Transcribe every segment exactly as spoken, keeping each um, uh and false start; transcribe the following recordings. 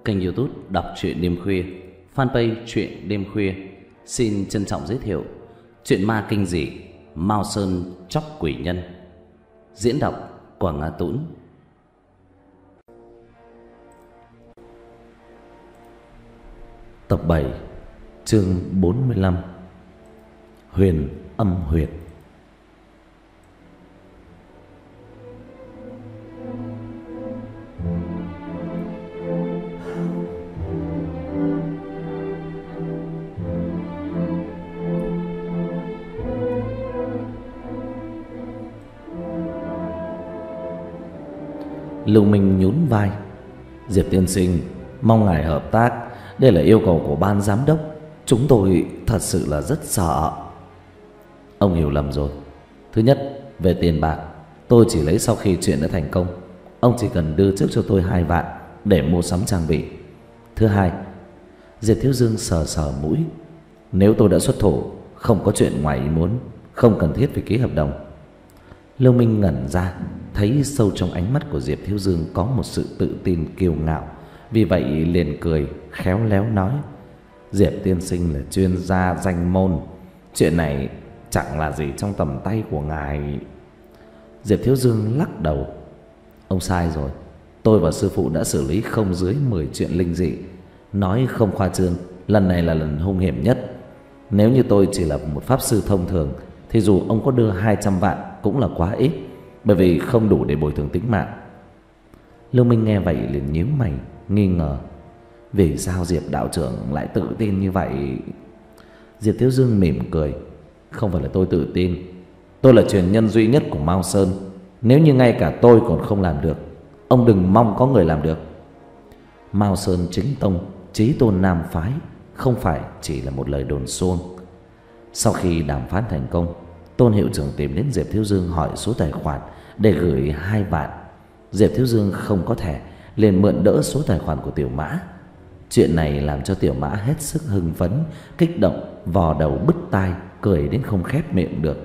kênh YouTube Đọc truyện đêm khuya, fanpage truyện đêm khuya xin trân trọng giới thiệu truyện ma kinh dị Mao Sơn Chóc Quỷ Nhân. Diễn đọc Quảng Á Tũng. Tập bảy, chương bốn mươi lăm. Huyền âm huyệt. Lưu Minh nhún vai. Diệp tiên sinh, mong ngài hợp tác. Đây là yêu cầu của ban giám đốc. Chúng tôi thật sự là rất sợ. Ông hiểu lầm rồi. Thứ nhất, về tiền bạc tôi chỉ lấy sau khi chuyện đã thành công. Ông chỉ cần đưa trước cho tôi hai vạn để mua sắm trang bị. Thứ hai, Diệp Thiếu Dương sờ sờ mũi. Nếu tôi đã xuất thủ, không có chuyện ngoài ý muốn, không cần thiết phải ký hợp đồng. Lưu Minh ngẩn ra, thấy sâu trong ánh mắt của Diệp Thiếu Dương có một sự tự tin kiêu ngạo, vì vậy liền cười khéo léo nói: Diệp tiên sinh là chuyên gia danh môn, chuyện này chẳng là gì trong tầm tay của ngài. Diệp Thiếu Dương lắc đầu. Ông sai rồi. Tôi và sư phụ đã xử lý không dưới mười chuyện linh dị. Nói không khoa trương, lần này là lần hung hiểm nhất. Nếu như tôi chỉ là một pháp sư thông thường thì dù ông có đưa hai trăm vạn cũng là quá ít, bởi vì không đủ để bồi thường tính mạng. Lưu Minh nghe vậy liền nhíu mày nghi ngờ. Vì sao Diệp đạo trưởng lại tự tin như vậy? Diệp Thiếu Dương mỉm cười. Không phải là tôi tự tin. Tôi là truyền nhân duy nhất của Mao Sơn. Nếu như ngay cả tôi còn không làm được, ông đừng mong có người làm được. Mao Sơn chính tông, chí tôn nam phái, không phải chỉ là một lời đồn suông. Sau khi đàm phán thành công, Tôn hiệu trưởng tìm đến Diệp Thiếu Dương hỏi số tài khoản để gửi hai vạn. Diệp Thiếu Dương không có thẻ, liền mượn đỡ số tài khoản của Tiểu Mã. Chuyện này làm cho Tiểu Mã hết sức hưng phấn, kích động, vò đầu bứt tai, cười đến không khép miệng được.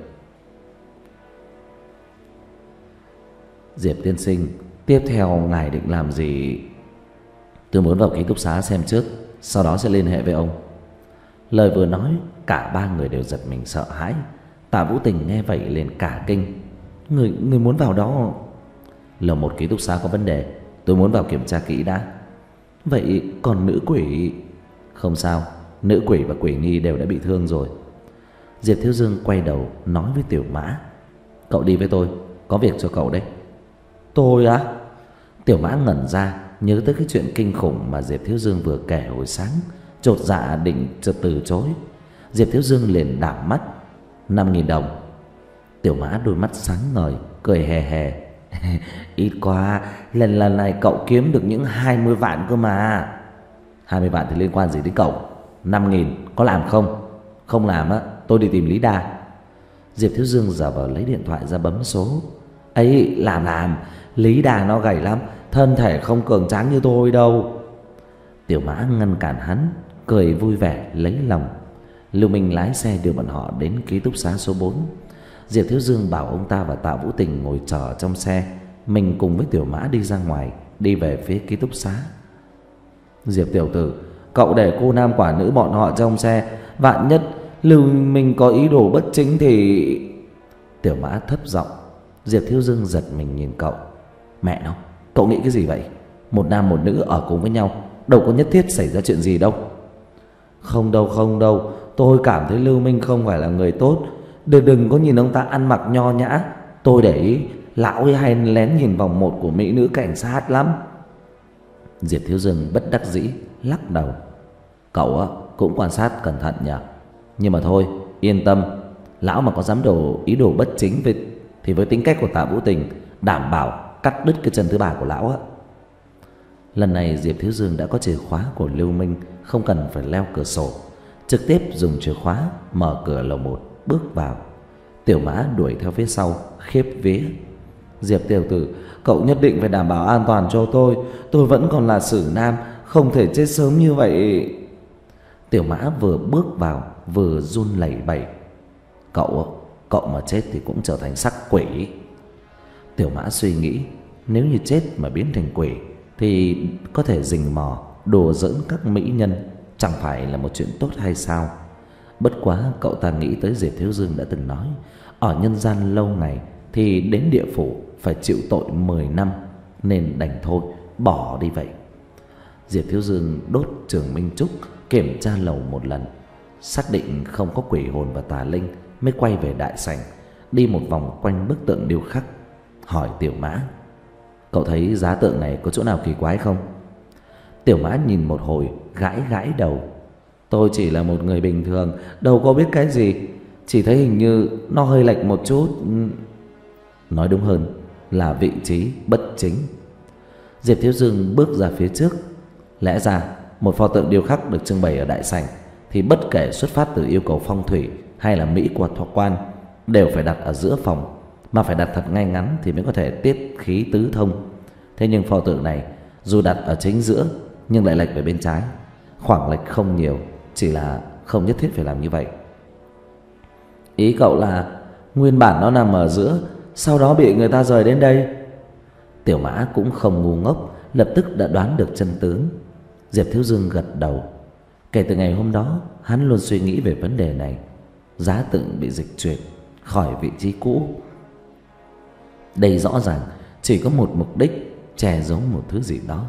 Diệp tiên sinh, tiếp theo ngài định làm gì? Tôi muốn vào ký túc xá xem trước, sau đó sẽ liên hệ với ông. Lời vừa nói, cả ba người đều giật mình sợ hãi. Tạ Vũ Tình nghe vậy liền cả kinh. Người, người muốn vào đó? Lầu một ký túc xá có vấn đề, tôi muốn vào kiểm tra kỹ đã. Vậy còn nữ quỷ? Không sao, nữ quỷ và quỷ nhi đều đã bị thương rồi. Diệp Thiếu Dương quay đầu nói với Tiểu Mã: Cậu đi với tôi, có việc cho cậu đấy. Tôi á? Tiểu Mã ngẩn ra, nhớ tới cái chuyện kinh khủng mà Diệp Thiếu Dương vừa kể hồi sáng, chột dạ định chợt từ chối. Diệp Thiếu Dương liền đảo mắt. Năm nghìn đồng. Tiểu Mã đôi mắt sáng ngời, cười hề hề. Ít quá, lần lần này cậu kiếm được những hai mươi vạn cơ mà. Hai mươi vạn thì liên quan gì đến cậu? Năm nghìn, có làm không? Không làm á, tôi đi tìm Lý Đa. Diệp Thiếu Dương giả vờ lấy điện thoại ra bấm số. Ấy, làm làm, Lý Đa nó gầy lắm, thân thể không cường tráng như tôi đâu. Tiểu Mã ngăn cản hắn, cười vui vẻ lấy lòng. Lưu Minh lái xe đưa bọn họ đến ký túc xá số bốn. Diệp Thiếu Dương bảo ông ta và Tạ Vũ Tình ngồi chờ trong xe, mình cùng với Tiểu Mã đi ra ngoài, đi về phía ký túc xá. Diệp tiểu tử, cậu để cô nam quả nữ bọn họ trong xe, vạn nhất Lưu Minh có ý đồ bất chính thì... Tiểu Mã thấp giọng. Diệp Thiếu Dương giật mình nhìn cậu. Mẹ nó, cậu nghĩ cái gì vậy? Một nam một nữ ở cùng với nhau, đâu có nhất thiết xảy ra chuyện gì đâu. Không đâu, không đâu, tôi cảm thấy Lưu Minh không phải là người tốt. Đừng, đừng có nhìn ông ta ăn mặc nho nhã. Tôi để ý, lão ấy hay lén nhìn vòng một của mỹ nữ cảnh sát lắm. Diệp Thiếu Dương bất đắc dĩ lắc đầu. Cậu á, cũng quan sát cẩn thận nhỉ. Nhưng mà thôi, yên tâm, lão mà có dám đồ ý đồ bất chính với, thì với tính cách của Tạ Vũ Tình, đảm bảo cắt đứt cái chân thứ ba của lão á. Lần này Diệp Thiếu Dương đã có chìa khóa của Lưu Minh, không cần phải leo cửa sổ, trực tiếp dùng chìa khóa mở cửa lầu một bước vào. Tiểu Mã đuổi theo phía sau khiếp vía. Diệp tiểu tử, cậu nhất định phải đảm bảo an toàn cho tôi. Tôi vẫn còn là xử nam, không thể chết sớm như vậy. Tiểu Mã vừa bước vào vừa run lẩy bẩy. Cậu, cậu mà chết thì cũng trở thành sắc quỷ. Tiểu Mã suy nghĩ, nếu như chết mà biến thành quỷ thì có thể rình mò đùa giỡn các mỹ nhân chẳng phải là một chuyện tốt hay sao? Bất quá cậu ta nghĩ tới Diệp Thiếu Dương đã từng nói, ở nhân gian lâu ngày thì đến địa phủ phải chịu tội mười năm, nên đành thôi, bỏ đi vậy. Diệp Thiếu Dương đốt trường minh trúc, kiểm tra lầu một lần, xác định không có quỷ hồn và tà linh, mới quay về đại sảnh, đi một vòng quanh bức tượng điêu khắc, hỏi Tiểu Mã: cậu thấy giá tượng này có chỗ nào kỳ quái không? Tiểu Mã nhìn một hồi, gãi gãi đầu: tôi chỉ là một người bình thường, đâu có biết cái gì, chỉ thấy hình như nó hơi lệch một chút. Nói đúng hơn là vị trí bất chính. Diệp Thiếu Dương bước ra phía trước. Lẽ ra một pho tượng điêu khắc được trưng bày ở đại sảnh thì bất kể xuất phát từ yêu cầu phong thủy hay là mỹ thuật hoặc quan đều phải đặt ở giữa phòng, mà phải đặt thật ngay ngắn thì mới có thể tiết khí tứ thông. Thế nhưng pho tượng này dù đặt ở chính giữa nhưng lại lệch về bên trái. Khoảng lệch không nhiều, chỉ là không nhất thiết phải làm như vậy. Ý cậu là nguyên bản nó nằm ở giữa, sau đó bị người ta rời đến đây? Tiểu Mã cũng không ngu ngốc, lập tức đã đoán được chân tướng. Diệp Thiếu Dương gật đầu. Kể từ ngày hôm đó, hắn luôn suy nghĩ về vấn đề này. Giá tượng bị dịch chuyển khỏi vị trí cũ. Đây rõ ràng chỉ có một mục đích, che giấu một thứ gì đó.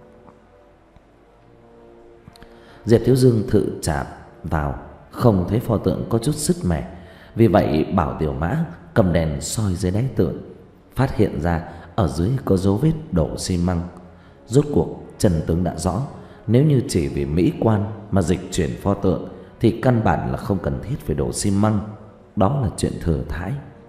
Diệp Thiếu Dương thử chạm vào, không thấy pho tượng có chút sứt mẻ, vì vậy bảo Tiểu Mã cầm đèn soi dưới đáy tượng, phát hiện ra ở dưới có dấu vết đổ xi măng. Rốt cuộc chân tướng đã rõ, nếu như chỉ vì mỹ quan mà dịch chuyển pho tượng thì căn bản là không cần thiết phải đổ xi măng. Đó là chuyện thừa thãi.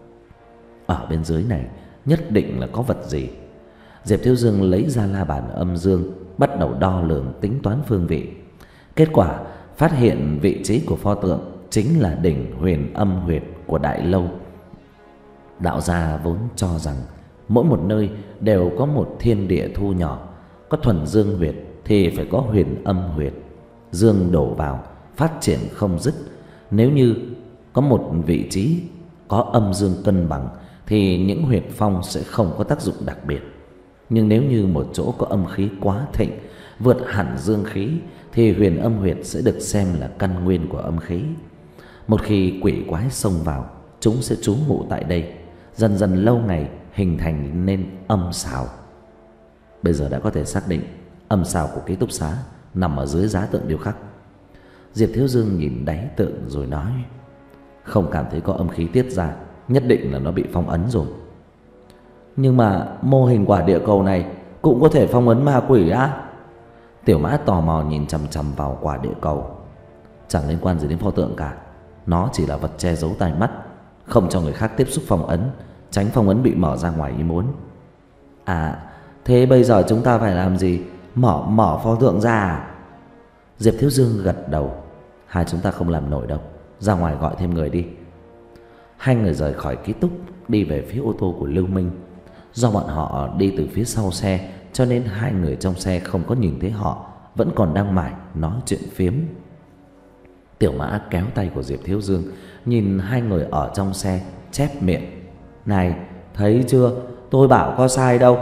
Ở bên dưới này nhất định là có vật gì. Diệp Thiếu Dương lấy ra la bàn âm dương, bắt đầu đo lường tính toán phương vị. Kết quả phát hiện vị trí của pho tượng chính là đỉnh Huyền Âm huyệt của Đại Lâu. Đạo gia vốn cho rằng mỗi một nơi đều có một thiên địa thu nhỏ, có thuần dương huyệt thì phải có huyền âm huyệt. Dương đổ vào, phát triển không dứt. Nếu như có một vị trí có âm dương cân bằng thì những huyệt phong sẽ không có tác dụng đặc biệt. Nhưng nếu như một chỗ có âm khí quá thịnh, vượt hẳn dương khí, thì huyền âm huyệt sẽ được xem là căn nguyên của âm khí. Một khi quỷ quái xông vào, chúng sẽ trú ngụ tại đây, dần dần lâu ngày hình thành nên âm xào. Bây giờ đã có thể xác định âm xào của ký túc xá nằm ở dưới giá tượng điêu khắc. Diệp Thiếu Dương nhìn đáy tượng rồi nói: không cảm thấy có âm khí tiết ra, nhất định là nó bị phong ấn rồi. Nhưng mà mô hình quả địa cầu này cũng có thể phong ấn ma quỷ á? Tiểu Mã tò mò nhìn chằm chằm vào quả địa cầu. Chẳng liên quan gì đến pho tượng cả, nó chỉ là vật che giấu tai mắt, không cho người khác tiếp xúc phong ấn, tránh phong ấn bị mở ra ngoài ý muốn. À, thế bây giờ chúng ta phải làm gì? Mở mở pho tượng ra à? Diệp Thiếu Dương gật đầu. Hai chúng ta không làm nổi đâu, ra ngoài gọi thêm người đi. Hai người rời khỏi ký túc, đi về phía ô tô của Lưu Minh. Do bọn họ đi từ phía sau xe, cho nên hai người trong xe không có nhìn thấy họ, vẫn còn đang mải nói chuyện phiếm. Tiểu Mã kéo tay của Diệp Thiếu Dương, nhìn hai người ở trong xe, chép miệng: này, thấy chưa, tôi bảo có sai đâu.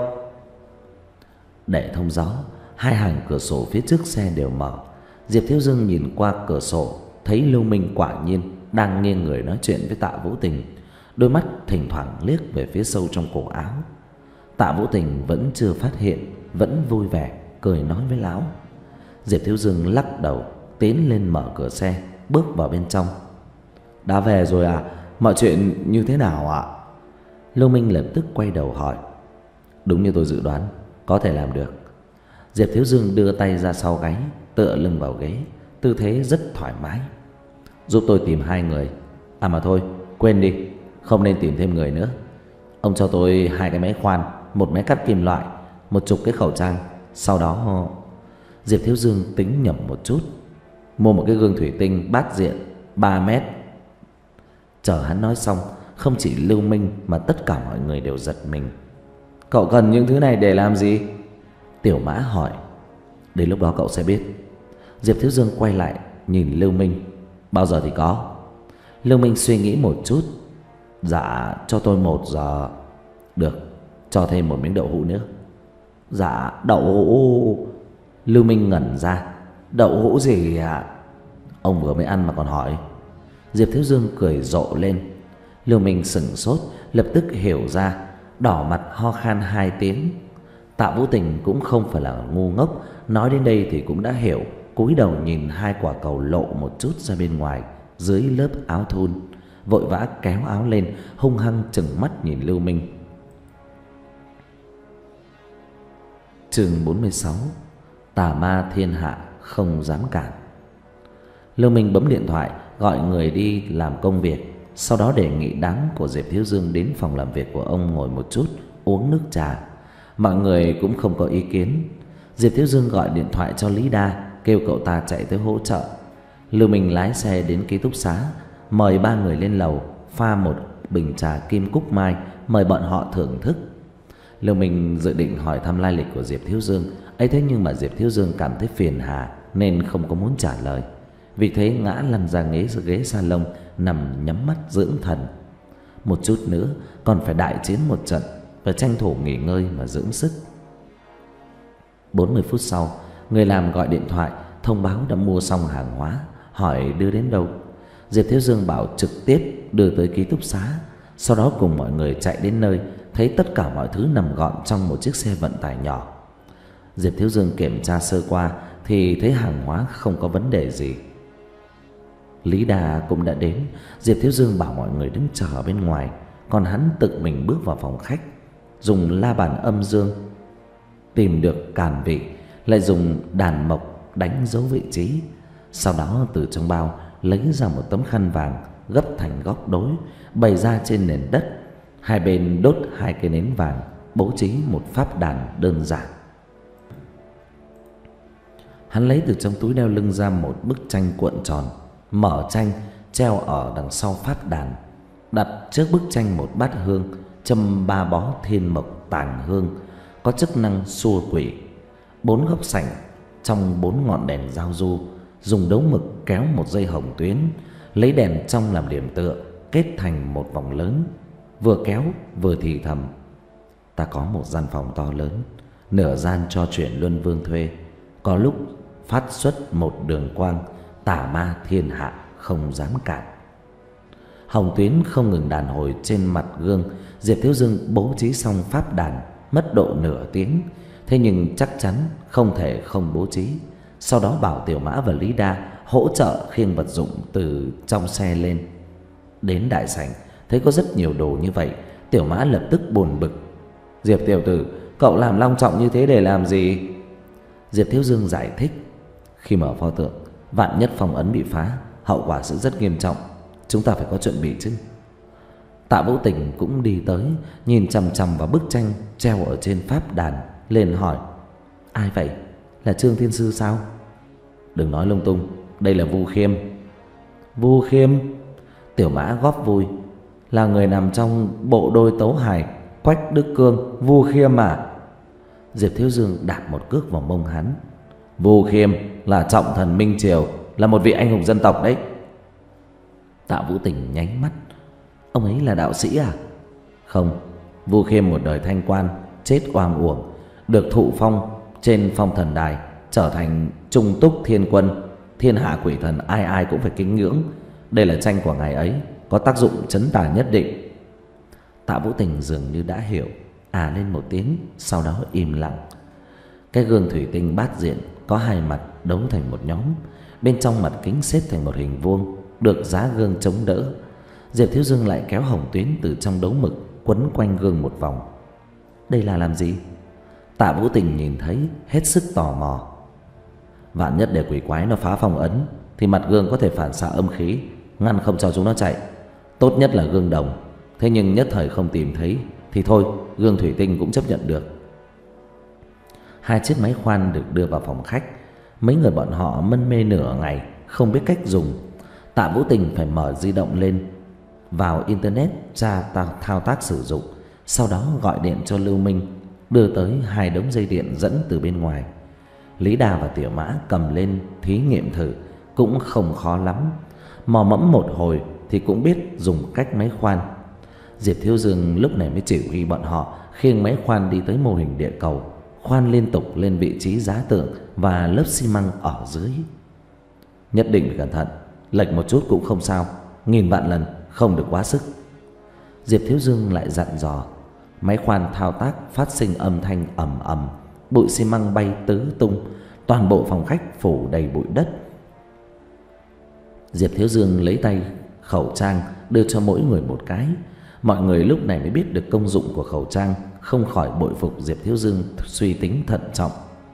Để thông gió, hai hàng cửa sổ phía trước xe đều mở. Diệp Thiếu Dương nhìn qua cửa sổ, thấy Lưu Minh quả nhiên đang nghiêng người nói chuyện với Tạ Vũ Tình, đôi mắt thỉnh thoảng liếc về phía sâu trong cổ áo. Tạ Vũ Tình vẫn chưa phát hiện, vẫn vui vẻ cười nói với lão. Diệp Thiếu Dương lắc đầu, tiến lên mở cửa xe, bước vào bên trong. Đã về rồi à? Mọi chuyện như thế nào ạ? Lưu Minh lập tức quay đầu hỏi. Đúng như tôi dự đoán, có thể làm được. Diệp Thiếu Dương đưa tay ra sau gáy, tựa lưng vào ghế, tư thế rất thoải mái. Giúp tôi tìm hai người. À mà thôi, quên đi, không nên tìm thêm người nữa. Ông cho tôi hai cái máy khoan, một máy cắt kim loại, một chục cái khẩu trang. Sau đó... Diệp Thiếu Dương tính nhẩm một chút, mua một cái gương thủy tinh bát diện ba mét. Chờ hắn nói xong, không chỉ Lưu Minh mà tất cả mọi người đều giật mình. Cậu cần những thứ này để làm gì? Tiểu Mã hỏi. Đến lúc đó cậu sẽ biết. Diệp Thiếu Dương quay lại nhìn Lưu Minh. Bao giờ thì có? Lưu Minh suy nghĩ một chút. Dạ, cho tôi một giờ. Được, cho thêm một miếng đậu hũ nữa. Dạ, đậu hũ. Lưu Minh ngẩn ra. Đậu hũ gì ạ? Ông vừa mới ăn mà còn hỏi. Diệp Thiếu Dương cười rộ lên. Lưu Minh sững sốt, lập tức hiểu ra, đỏ mặt ho khan hai tiếng. Tạ Vũ Tình cũng không phải là ngu ngốc, nói đến đây thì cũng đã hiểu, cúi đầu nhìn hai quả cầu lộ một chút ra bên ngoài dưới lớp áo thun, vội vã kéo áo lên, hung hăng trừng mắt nhìn Lưu Minh. Chương bốn mươi sáu. Tà ma thiên hạ không dám cản. Lưu Minh bấm điện thoại gọi người đi làm công việc, sau đó đề nghị đám của Diệp Thiếu Dương đến phòng làm việc của ông ngồi một chút, uống nước trà. Mọi người cũng không có ý kiến. Diệp Thiếu Dương gọi điện thoại cho Lý Đa, kêu cậu ta chạy tới hỗ trợ. Lưu Minh lái xe đến ký túc xá, mời ba người lên lầu, pha một bình trà kim cúc mai, mời bọn họ thưởng thức. Lưu Minh dự định hỏi thăm lai lịch của Diệp Thiếu Dương, ấy thế nhưng mà Diệp Thiếu Dương cảm thấy phiền hà nên không có muốn trả lời. Vì thế ngã lăn ra ghế ghế salon, nằm nhắm mắt dưỡng thần. Một chút nữa còn phải đại chiến một trận, phải tranh thủ nghỉ ngơi mà dưỡng sức. Bốn mươi phút sau, người làm gọi điện thoại thông báo đã mua xong hàng hóa, hỏi đưa đến đâu. Diệp Thiếu Dương bảo trực tiếp đưa tới ký túc xá, sau đó cùng mọi người chạy đến nơi, thấy tất cả mọi thứ nằm gọn trong một chiếc xe vận tải nhỏ. Diệp Thiếu Dương kiểm tra sơ qua thì thấy hàng hóa không có vấn đề gì. Lý Đà cũng đã đến. Diệp Thiếu Dương bảo mọi người đứng chờ ở bên ngoài, còn hắn tự mình bước vào phòng khách, dùng la bàn âm dương tìm được càn vị, lại dùng đàn mộc đánh dấu vị trí. Sau đó từ trong bao lấy ra một tấm khăn vàng gấp thành góc đối, bày ra trên nền đất. Hai bên đốt hai cây nến vàng, bố trí một pháp đàn đơn giản. Hắn lấy từ trong túi đeo lưng ra một bức tranh cuộn tròn, mở tranh treo ở đằng sau pháp đàn, đặt trước bức tranh một bát hương, châm ba bó thiên mộc tàng hương, có chức năng xua quỷ. Bốn góc sảnh trong bốn ngọn đèn giao du, dùng đấu mực kéo một dây hồng tuyến, lấy đèn trong làm điểm tựa, kết thành một vòng lớn. Vừa kéo vừa thì thầm: ta có một gian phòng to lớn, nửa gian cho chuyện Luân Vương thuê, có lúc phát xuất một đường quang, tà ma thiên hạ không dám cản. Hồng tuyến không ngừng đàn hồi trên mặt gương. Diệp Thiếu Dương bố trí xong pháp đàn mất độ nửa tiếng, thế nhưng chắc chắn không thể không bố trí. Sau đó bảo Tiểu Mã và Lý Đa hỗ trợ khiêng vật dụng từ trong xe lên. Đến đại sảnh thấy có rất nhiều đồ như vậy, Tiểu Mã lập tức buồn bực: Diệp tiểu tử, cậu làm long trọng như thế để làm gì? Diệp Thiếu Dương giải thích: khi mở pho tượng, vạn nhất phong ấn bị phá, hậu quả sẽ rất nghiêm trọng, chúng ta phải có chuẩn bị chứ. Tạ Vũ Tình cũng đi tới, nhìn chằm chằm vào bức tranh treo ở trên pháp đàn, liền hỏi: ai vậy? Là Trương Thiên Sư sao? Đừng nói lung tung, đây là Vu Khiêm. Vu Khiêm? Tiểu Mã góp vui: là người nằm trong bộ đôi tấu hài Quách Đức Cương, Vu Khiêm à? Diệp Thiếu Dương đạp một cước vào mông hắn: Vu Khiêm là trọng thần Minh Triều, là một vị anh hùng dân tộc đấy. Tạ Vũ Tình nháy mắt: ông ấy là đạo sĩ à? Không, Vu Khiêm một đời thanh quan, chết oang uổng, được thụ phong trên phong thần đài, trở thành trung túc thiên quân, thiên hạ quỷ thần ai ai cũng phải kính ngưỡng. Đây là tranh của ngài ấy, có tác dụng trấn tà nhất định. Tạ Vũ Tình dường như đã hiểu, à lên một tiếng, sau đó im lặng. Cái gương thủy tinh bát diện có hai mặt đấu thành một nhóm, bên trong mặt kính xếp thành một hình vuông, được giá gương chống đỡ. Diệp Thiếu Dương lại kéo hồng tuyến từ trong đấu mực quấn quanh gương một vòng. Đây là làm gì? Tạ Vũ Tình nhìn thấy hết sức tò mò. Vạn nhất để quỷ quái nó phá phong ấn thì mặt gương có thể phản xạ âm khí, ngăn không cho chúng nó chạy. Tốt nhất là gương đồng, thế nhưng nhất thời không tìm thấy thì thôi, gương thủy tinh cũng chấp nhận được. Hai chiếc máy khoan được đưa vào phòng khách. Mấy người bọn họ mân mê nửa ngày không biết cách dùng. Tạ Vũ Tình phải mở di động lên, vào internet tra thao tác sử dụng, sau đó gọi điện cho Lưu Minh, đưa tới hai đống dây điện dẫn từ bên ngoài. Lý Đà và Tiểu Mã cầm lên thí nghiệm thử, cũng không khó lắm. Mò mẫm một hồi thì cũng biết dùng cách máy khoan. Diệp Thiếu Dương lúc này mới chỉ huy bọn họ khiêng máy khoan đi tới mô hình địa cầu, khoan liên tục lên vị trí giá tượng và lớp xi măng ở dưới. Nhất định phải cẩn thận, lệch một chút cũng không sao, nghìn vạn lần không được quá sức. Diệp Thiếu Dương lại dặn dò. Máy khoan thao tác phát sinh âm thanh ầm ầm, bụi xi măng bay tứ tung, toàn bộ phòng khách phủ đầy bụi đất. Diệp Thiếu Dương lấy tay khẩu trang đưa cho mỗi người một cái. Mọi người lúc này mới biết được công dụng của khẩu trang, không khỏi bội phục Diệp Thiếu Dương suy tính thận trọng.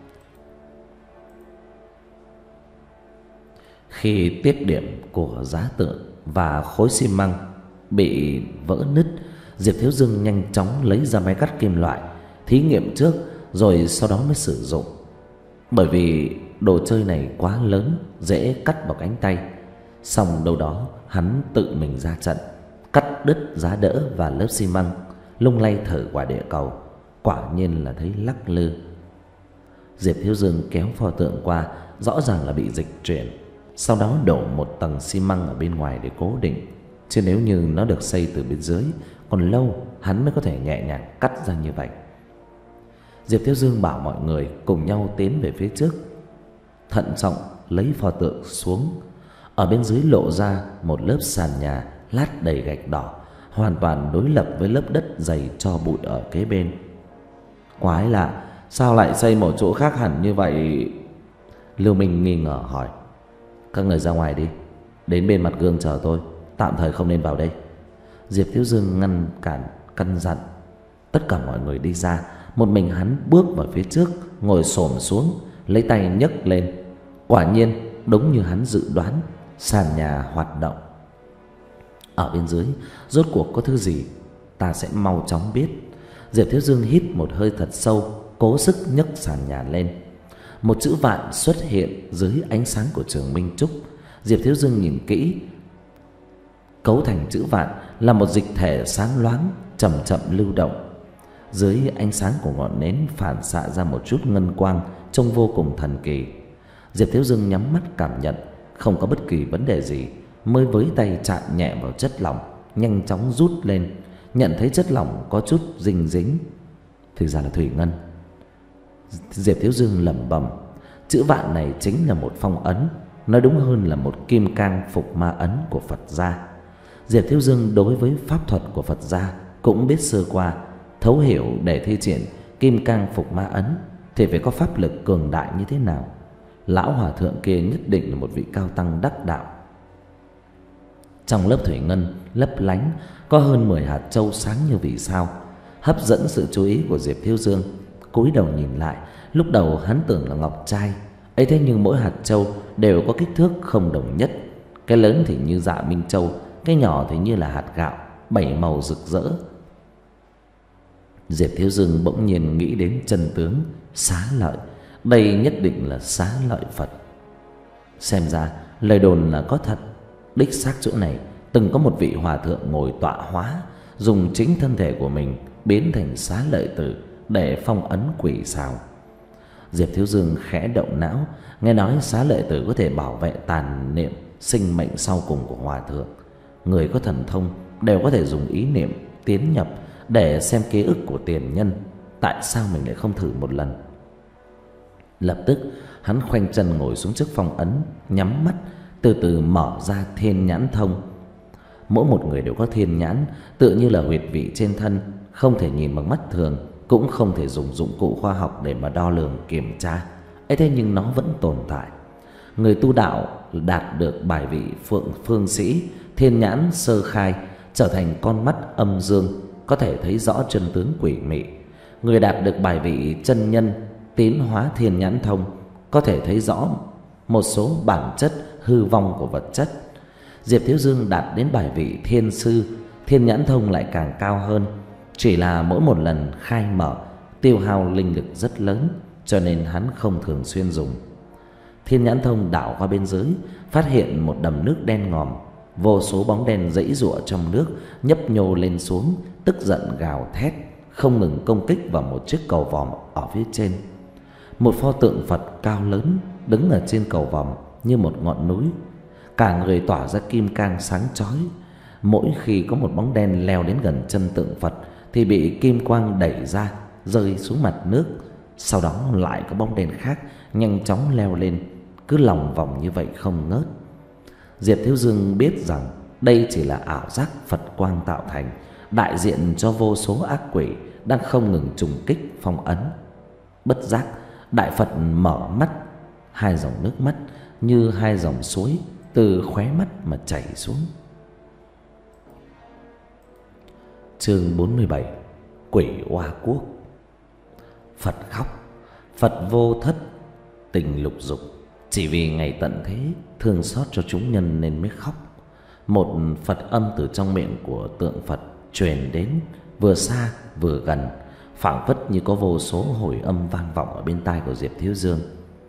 Khi tiết điểm của giá tượng và khối xi măng bị vỡ nứt, Diệp Thiếu Dương nhanh chóng lấy ra máy cắt kim loại, thí nghiệm trước rồi sau đó mới sử dụng. Bởi vì đồ chơi này quá lớn, dễ cắt vào cánh tay. Xong đâu đó hắn tự mình ra trận, cắt đứt giá đỡ và lớp xi măng, lung lay thử quả địa cầu, quả nhiên là thấy lắc lư. Diệp Thiếu Dương kéo pho tượng qua, rõ ràng là bị dịch chuyển, sau đó đổ một tầng xi măng ở bên ngoài để cố định. Chứ nếu như nó được xây từ bên dưới, còn lâu hắn mới có thể nhẹ nhàng cắt ra như vậy. Diệp Thiếu Dương bảo mọi người cùng nhau tiến về phía trước, thận trọng lấy pho tượng xuống. Ở bên dưới lộ ra một lớp sàn nhà lát đầy gạch đỏ, hoàn toàn đối lập với lớp đất dày tro bụi ở kế bên. Quái lạ, sao lại xây một chỗ khác hẳn như vậy? Lưu Minh nghi ngờ hỏi. Các người ra ngoài đi, đến bên mặt gương chờ tôi, tạm thời không nên vào đây. Diệp Thiếu Dương ngăn cản căn dặn. Tất cả mọi người đi ra, một mình hắn bước vào phía trước, ngồi xổm xuống, lấy tay nhấc lên. Quả nhiên đúng như hắn dự đoán, sàn nhà hoạt động. Ở bên dưới rốt cuộc có thứ gì, ta sẽ mau chóng biết. Diệp Thiếu Dương hít một hơi thật sâu, cố sức nhấc sàn nhà lên. Một chữ vạn xuất hiện dưới ánh sáng của trường Minh Trúc. Diệp Thiếu Dương nhìn kỹ, cấu thành chữ vạn là một dịch thể sáng loáng, chậm chậm lưu động. Dưới ánh sáng của ngọn nến phản xạ ra một chút ngân quang, trông vô cùng thần kỳ. Diệp Thiếu Dương nhắm mắt cảm nhận, không có bất kỳ vấn đề gì, mới với tay chạm nhẹ vào chất lỏng, nhanh chóng rút lên, nhận thấy chất lỏng có chút dinh dính. Thực ra là thủy ngân. Diệp Thiếu Dương lẩm bẩm, chữ vạn này chính là một phong ấn, nói đúng hơn là một kim cang phục ma ấn của Phật gia. Diệp Thiếu Dương đối với pháp thuật của Phật gia cũng biết sơ qua, thấu hiểu để thi triển kim cang phục ma ấn thì phải có pháp lực cường đại như thế nào. Lão hòa thượng kia nhất định là một vị cao tăng đắc đạo. Trong lớp thủy ngân lấp lánh có hơn mười hạt châu sáng như vì sao, hấp dẫn sự chú ý của Diệp Thiếu Dương. Cúi đầu nhìn lại, lúc đầu hắn tưởng là ngọc trai ấy, thế nhưng mỗi hạt châu đều có kích thước không đồng nhất. Cái lớn thì như dạ minh châu, cái nhỏ thì như là hạt gạo, bảy màu rực rỡ. Diệp Thiếu Dương bỗng nhiên nghĩ đến chân tướng Xá Lợi. Đây nhất định là Xá Lợi Phật. Xem ra lời đồn là có thật. Đích xác chỗ này từng có một vị hòa thượng ngồi tọa hóa, dùng chính thân thể của mình biến thành Xá Lợi Tử để phong ấn quỷ xào. Diệp Thiếu Dương khẽ động não, nghe nói Xá Lợi Tử có thể bảo vệ tàn niệm sinh mệnh sau cùng của hòa thượng. Người có thần thông đều có thể dùng ý niệm tiến nhập để xem ký ức của tiền nhân. Tại sao mình lại không thử một lần? Lập tức hắn khoanh chân ngồi xuống trước phong ấn, nhắm mắt, từ từ mở ra thiên nhãn thông. Mỗi một người đều có thiên nhãn, tựa như là huyệt vị trên thân, không thể nhìn bằng mắt thường, cũng không thể dùng dụng cụ khoa học để mà đo lường kiểm tra. ấy thế nhưng nó vẫn tồn tại. Người tu đạo đạt được bài vị phượng phương sĩ thiên nhãn sơ khai, trở thành con mắt âm dương, có thể thấy rõ chân tướng quỷ mị. Người đạt được bài vị chân nhân tiến hóa thiên nhãn thông, có thể thấy rõ một số bản chất hư vong của vật chất. Diệp Thiếu Dương đạt đến bài vị thiên sư, thiên nhãn thông lại càng cao hơn. Chỉ là mỗi một lần khai mở tiêu hao linh lực rất lớn, cho nên hắn không thường xuyên dùng. Thiên nhãn thông đảo qua bên dưới, phát hiện một đầm nước đen ngòm. Vô số bóng đen giãy giụa trong nước, nhấp nhô lên xuống, tức giận gào thét, không ngừng công kích vào một chiếc cầu vòm ở phía trên. Một pho tượng Phật cao lớn đứng ở trên cầu vòm như một ngọn núi, cả người tỏa ra kim cang sáng chói. Mỗi khi có một bóng đen leo đến gần chân tượng Phật thì bị kim quang đẩy ra, rơi xuống mặt nước, Sau đó lại có bóng đèn khác nhanh chóng leo lên, cứ lòng vòng như vậy không ngớt. Diệp Thiếu Dương biết rằng đây chỉ là ảo giác Phật quang tạo thành, đại diện cho vô số ác quỷ đang không ngừng trùng kích phong ấn. Bất giác, Đại Phật mở mắt, hai dòng nước mắt như hai dòng suối từ khóe mắt mà chảy xuống. Chương bốn mươi bảy: Quỷ Oa Quốc. Phật khóc, Phật vô thất, tình lục dục, chỉ vì ngày tận thế thương xót cho chúng nhân nên mới khóc. Một Phật âm từ trong miệng của tượng Phật truyền đến, vừa xa vừa gần, phảng phất như có vô số hồi âm vang vọng ở bên tai của Diệp Thiếu Dương.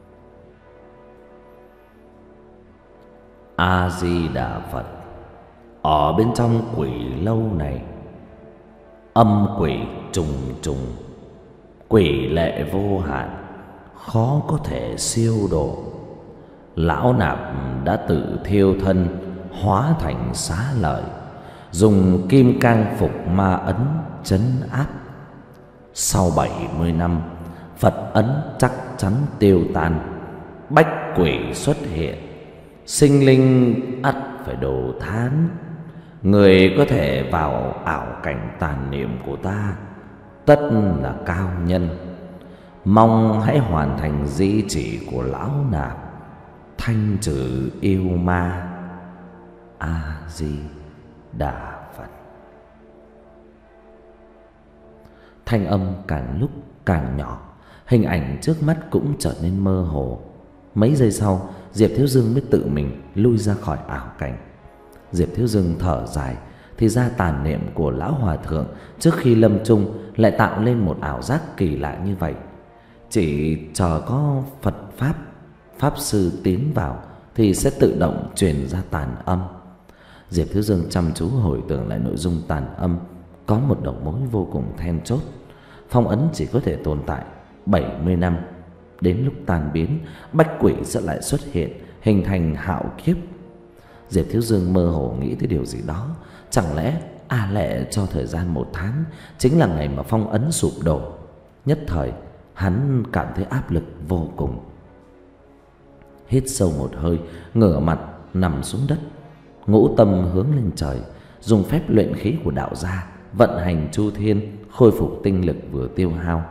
A Di Đà Phật. Ở bên trong quỷ lâu này, âm quỷ trùng trùng, quỷ lệ vô hạn, khó có thể siêu độ. Lão nạp đã tự thiêu thân, hóa thành xá lợi, dùng kim cang phục ma ấn trấn áp. Sau bảy mươi năm, Phật ấn chắc chắn tiêu tan, bách quỷ xuất hiện, sinh linh ắt phải đồ thán. Người có thể vào ảo cảnh tàn niệm của ta tất là cao nhân. Mong hãy hoàn thành di chỉ của lão nạp, thanh trừ yêu ma. A Di Đà Phật. Thanh âm càng lúc càng nhỏ, hình ảnh trước mắt cũng trở nên mơ hồ. Mấy giây sau, Diệp Thiếu Dương mới tự mình lui ra khỏi ảo cảnh. Diệp Thiếu Dương thở dài, thì ra tàn niệm của lão hòa thượng trước khi lâm chung lại tạo lên một ảo giác kỳ lạ như vậy. Chỉ chờ có Phật pháp pháp sư tiến vào thì sẽ tự động truyền ra tàn âm. Diệp Thiếu Dương chăm chú hồi tưởng lại nội dung tàn âm, có một đầu mối vô cùng then chốt. Phong ấn chỉ có thể tồn tại bảy mươi năm, đến lúc tan biến, bách quỷ sẽ lại xuất hiện, hình thành hạo kiếp. Diệp Thiếu Dương mơ hồ nghĩ tới điều gì đó. Chẳng lẽ A Lệ cho thời gian một tháng chính là ngày mà phong ấn sụp đổ? Nhất thời hắn cảm thấy áp lực vô cùng. Hít sâu một hơi, ngửa mặt nằm xuống đất, ngũ tâm hướng lên trời, dùng phép luyện khí của đạo gia vận hành chu thiên, khôi phục tinh lực vừa tiêu hao.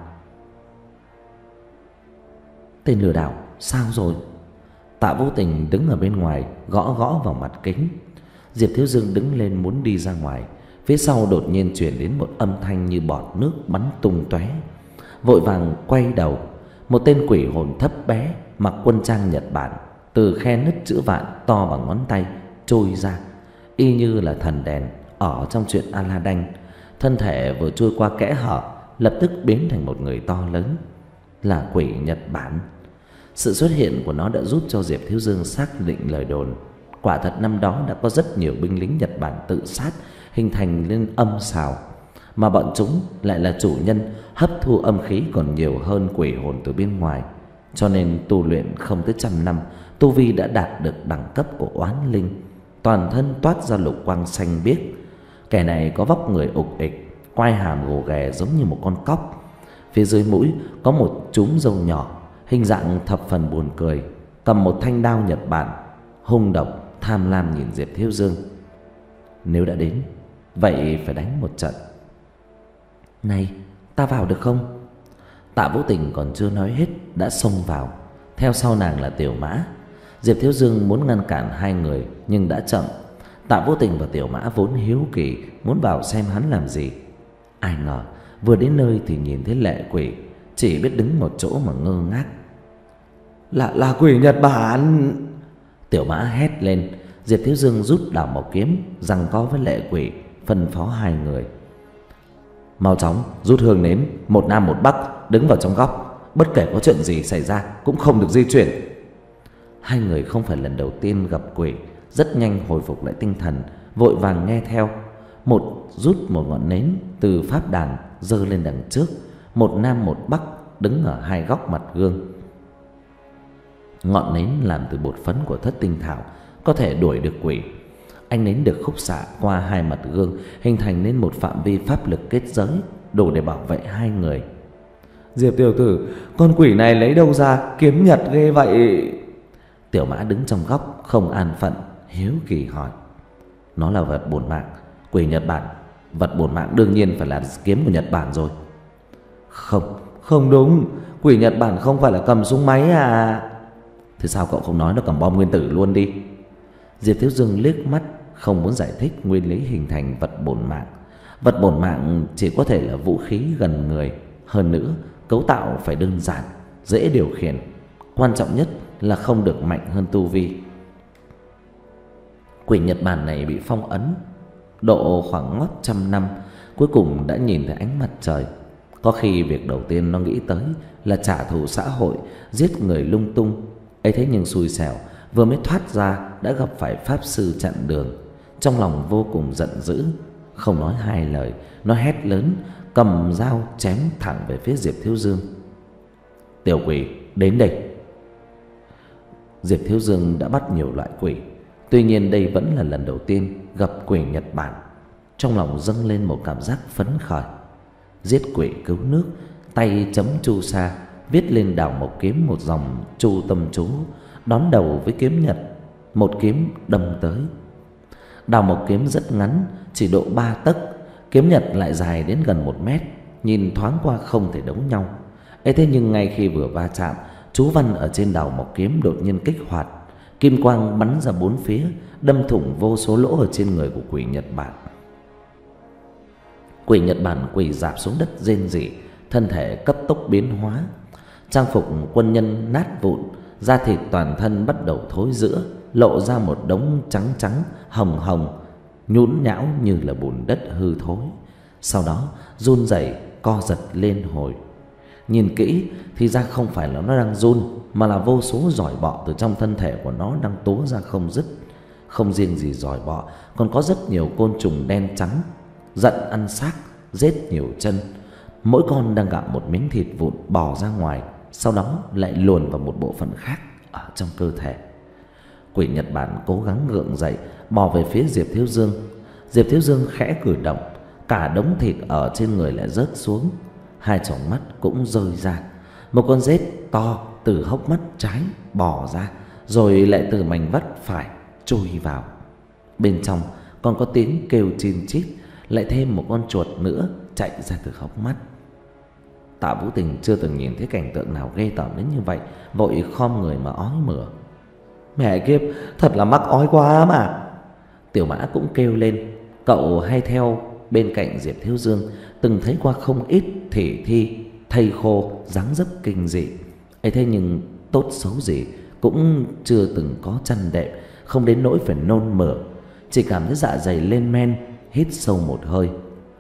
Tên lừa đảo sao rồi? Tạ Vô Tình đứng ở bên ngoài gõ gõ vào mặt kính. Diệp Thiếu Dương đứng lên muốn đi ra ngoài, phía sau đột nhiên truyền đến một âm thanh như bọt nước bắn tung tóe. Vội vàng quay đầu, một tên quỷ hồn thấp bé mặc quân trang Nhật Bản từ khe nứt chữ vạn to bằng ngón tay trôi ra, y như là thần đèn ở trong chuyện Aladdin. Thân thể vừa trôi qua kẽ hở, lập tức biến thành một người to lớn, là quỷ Nhật Bản. Sự xuất hiện của nó đã giúp cho Diệp Thiếu Dương xác định lời đồn. Quả thật năm đó đã có rất nhiều binh lính Nhật Bản tự sát, hình thành lên âm xào, mà bọn chúng lại là chủ nhân hấp thu âm khí còn nhiều hơn quỷ hồn từ bên ngoài. Cho nên tu luyện không tới trăm năm, tu vi đã đạt được đẳng cấp của oán linh, toàn thân toát ra lục quang xanh biếc. Kẻ này có vóc người ục ịch, quai hàm gồ ghề giống như một con cóc. Phía dưới mũi có một chúm râu nhỏ, hình dạng thập phần buồn cười, cầm một thanh đao Nhật Bản, hung độc tham lam nhìn Diệp Thiếu Dương. Nếu đã đến, vậy phải đánh một trận. Này, ta vào được không? Tạ Vũ Tình còn chưa nói hết đã xông vào, theo sau nàng là Tiểu Mã. Diệp Thiếu Dương muốn ngăn cản hai người nhưng đã chậm. Tạ Vũ Tình và Tiểu Mã vốn hiếu kỳ muốn vào xem hắn làm gì. Ai ngờ vừa đến nơi thì nhìn thấy lệ quỷ, chỉ biết đứng một chỗ mà ngơ ngác. Là là quỷ Nhật Bản! Tiểu Mã hét lên. Diệp Thiếu Dương rút đào mộc kiếm giằng co với lệ quỷ, phân phó hai người: mau chóng rút hương nến, một nam một bắc, đứng vào trong góc, bất kể có chuyện gì xảy ra cũng không được di chuyển. Hai người không phải lần đầu tiên gặp quỷ, rất nhanh hồi phục lại tinh thần, vội vàng nghe theo. Một rút một ngọn nến từ pháp đàn giơ lên đằng trước, một nam một bắc đứng ở hai góc mặt gương. Ngọn nến làm từ bột phấn của thất tinh thảo, có thể đuổi được quỷ. Ánh nến được khúc xạ qua hai mặt gương, hình thành nên một phạm vi pháp lực kết giới, đủ để bảo vệ hai người. Diệp tiểu tử, con quỷ này lấy đâu ra kiếm nhật ghê vậy? Tiểu Mã đứng trong góc không an phận, hiếu kỳ hỏi. Nó là vật bổn mạng, quỷ Nhật Bản. Vật bổn mạng đương nhiên phải là kiếm của Nhật Bản rồi. Không, không đúng. Quỷ Nhật Bản không phải là cầm súng máy à? Thì sao cậu không nói nó cầm bom nguyên tử luôn đi? Diệp Thiếu Dương liếc mắt, không muốn giải thích nguyên lý hình thành vật bổn mạng. Vật bổn mạng chỉ có thể là vũ khí gần người. Hơn nữa, cấu tạo phải đơn giản, dễ điều khiển. Quan trọng nhất là không được mạnh hơn tu vi. Quỷ Nhật Bản này bị phong ấn độ khoảng ngót trăm năm, cuối cùng đã nhìn thấy ánh mặt trời. Có khi việc đầu tiên nó nghĩ tới là trả thù xã hội, giết người lung tung. Ấy thế nhưng xui xẻo, vừa mới thoát ra đã gặp phải pháp sư chặn đường. Trong lòng vô cùng giận dữ, không nói hai lời, nó hét lớn, cầm dao chém thẳng về phía Diệp Thiếu Dương. Tiểu quỷ, đến đây. Diệp Thiếu Dương đã bắt nhiều loại quỷ, tuy nhiên đây vẫn là lần đầu tiên gặp quỷ Nhật Bản. Trong lòng dâng lên một cảm giác phấn khởi. Giết quỷ cứu nước, tay chấm chu sa, viết lên đào mộc kiếm một dòng chu tâm chú, đón đầu với kiếm Nhật, một kiếm đâm tới. Đào mộc kiếm rất ngắn, chỉ độ ba tấc, kiếm Nhật lại dài đến gần một mét, nhìn thoáng qua không thể đấu nhau. Ấy thế nhưng ngay khi vừa va chạm, chú văn ở trên đào mộc kiếm đột nhiên kích hoạt, kim quang bắn ra bốn phía, đâm thủng vô số lỗ ở trên người của quỷ Nhật Bản. Quỷ Nhật Bản quỳ rạp xuống đất rên rỉ, thân thể cấp tốc biến hóa. Trang phục quân nhân nát vụn, da thịt toàn thân bắt đầu thối rữa, lộ ra một đống trắng trắng hồng hồng, nhũn nhão như là bùn đất hư thối. Sau đó run rẩy co giật lên hồi. Nhìn kỹ thì ra không phải là nó đang run, mà là vô số giỏi bọ từ trong thân thể của nó đang túa ra không dứt. Không riêng gì giỏi bọ, còn có rất nhiều côn trùng đen trắng giận ăn xác, rết nhiều chân. Mỗi con đang gặm một miếng thịt vụn bò ra ngoài, sau đó lại luồn vào một bộ phận khác ở trong cơ thể. Quỷ Nhật Bản cố gắng gượng dậy, bò về phía Diệp Thiếu Dương. Diệp Thiếu Dương khẽ cử động, cả đống thịt ở trên người lại rớt xuống, hai tròng mắt cũng rơi ra. Một con rết to từ hốc mắt trái bò ra, rồi lại từ mảnh vắt phải chui vào. Bên trong còn có tiếng kêu chin chít, lại thêm một con chuột nữa chạy ra từ hốc mắt. Tạ Vũ Tình chưa từng nhìn thấy cảnh tượng nào ghê tởm đến như vậy, vội khom người mà ói mửa. Mẹ kiếp, thật là mắc ói quá mà. Tiểu Mã cũng kêu lên. Cậu hay theo bên cạnh Diệp Thiếu Dương, từng thấy qua không ít thị thi thây khô dáng dấp kinh dị. Ấy thế nhưng tốt xấu gì cũng chưa từng có chăn đệm, không đến nỗi phải nôn mửa, chỉ cảm thấy dạ dày lên men, hít sâu một hơi.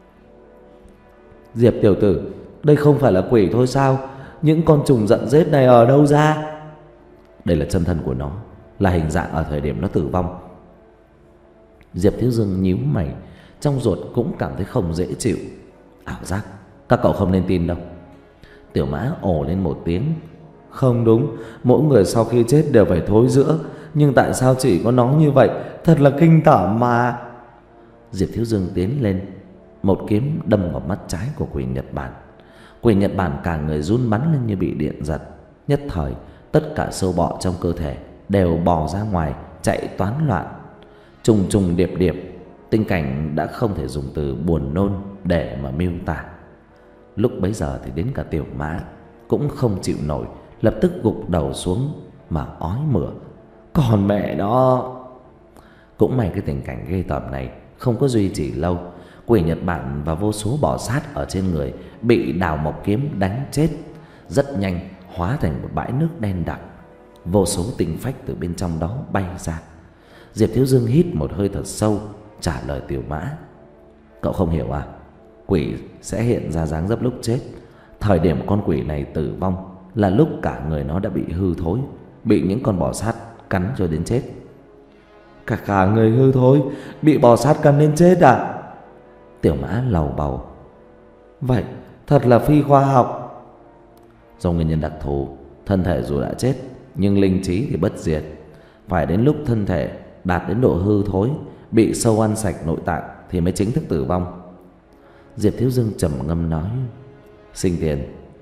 Diệp tiểu tử, đây không phải là quỷ thôi sao? Những con trùng giận rết này ở đâu ra? Đây là chân thân của nó, là hình dạng ở thời điểm nó tử vong. Diệp Thiếu Dương nhíu mày, trong ruột cũng cảm thấy không dễ chịu. Ảo giác, các cậu không nên tin đâu. Tiểu Mã ồ lên một tiếng. Không đúng, mỗi người sau khi chết đều phải thối rữa, nhưng tại sao chỉ có nó như vậy? Thật là kinh tởm mà. Diệp Thiếu Dương tiến lên, một kiếm đâm vào mắt trái của quỷ Nhật Bản. Quỷ Nhật Bản cả người run bắn lên như bị điện giật. Nhất thời tất cả sâu bọ trong cơ thể đều bò ra ngoài, chạy toán loạn, trùng trùng điệp điệp. Tình cảnh đã không thể dùng từ buồn nôn để mà miêu tả. Lúc bấy giờ thì đến cả Tiểu Mã cũng không chịu nổi, lập tức gục đầu xuống mà ói mửa. Còn mẹ nó. Cũng may cái tình cảnh ghê tởm này không có duy trì lâu. Quỷ Nhật Bản và vô số bò sát ở trên người bị đào mộc kiếm đánh chết, rất nhanh hóa thành một bãi nước đen đặc. Vô số tinh phách từ bên trong đó bay ra. Diệp Thiếu Dương hít một hơi thật sâu, trả lời Tiểu Mã. Cậu không hiểu à? Quỷ sẽ hiện ra dáng dấp lúc chết. Thời điểm con quỷ này tử vong là lúc cả người nó đã bị hư thối, bị những con bò sát cắn cho đến chết. Cả cả người hư thối, bị bò sát cắn đến chết à? Tiểu Mã lầu bầu. Vậy thật là phi khoa học. Do nguyên nhân đặc thù, thân thể dù đã chết nhưng linh trí thì bất diệt. Phải đến lúc thân thể đạt đến độ hư thối, bị sâu ăn sạch nội tạng thì mới chính thức tử vong. Diệp Thiếu Dương trầm ngâm nói. Sinh tiền,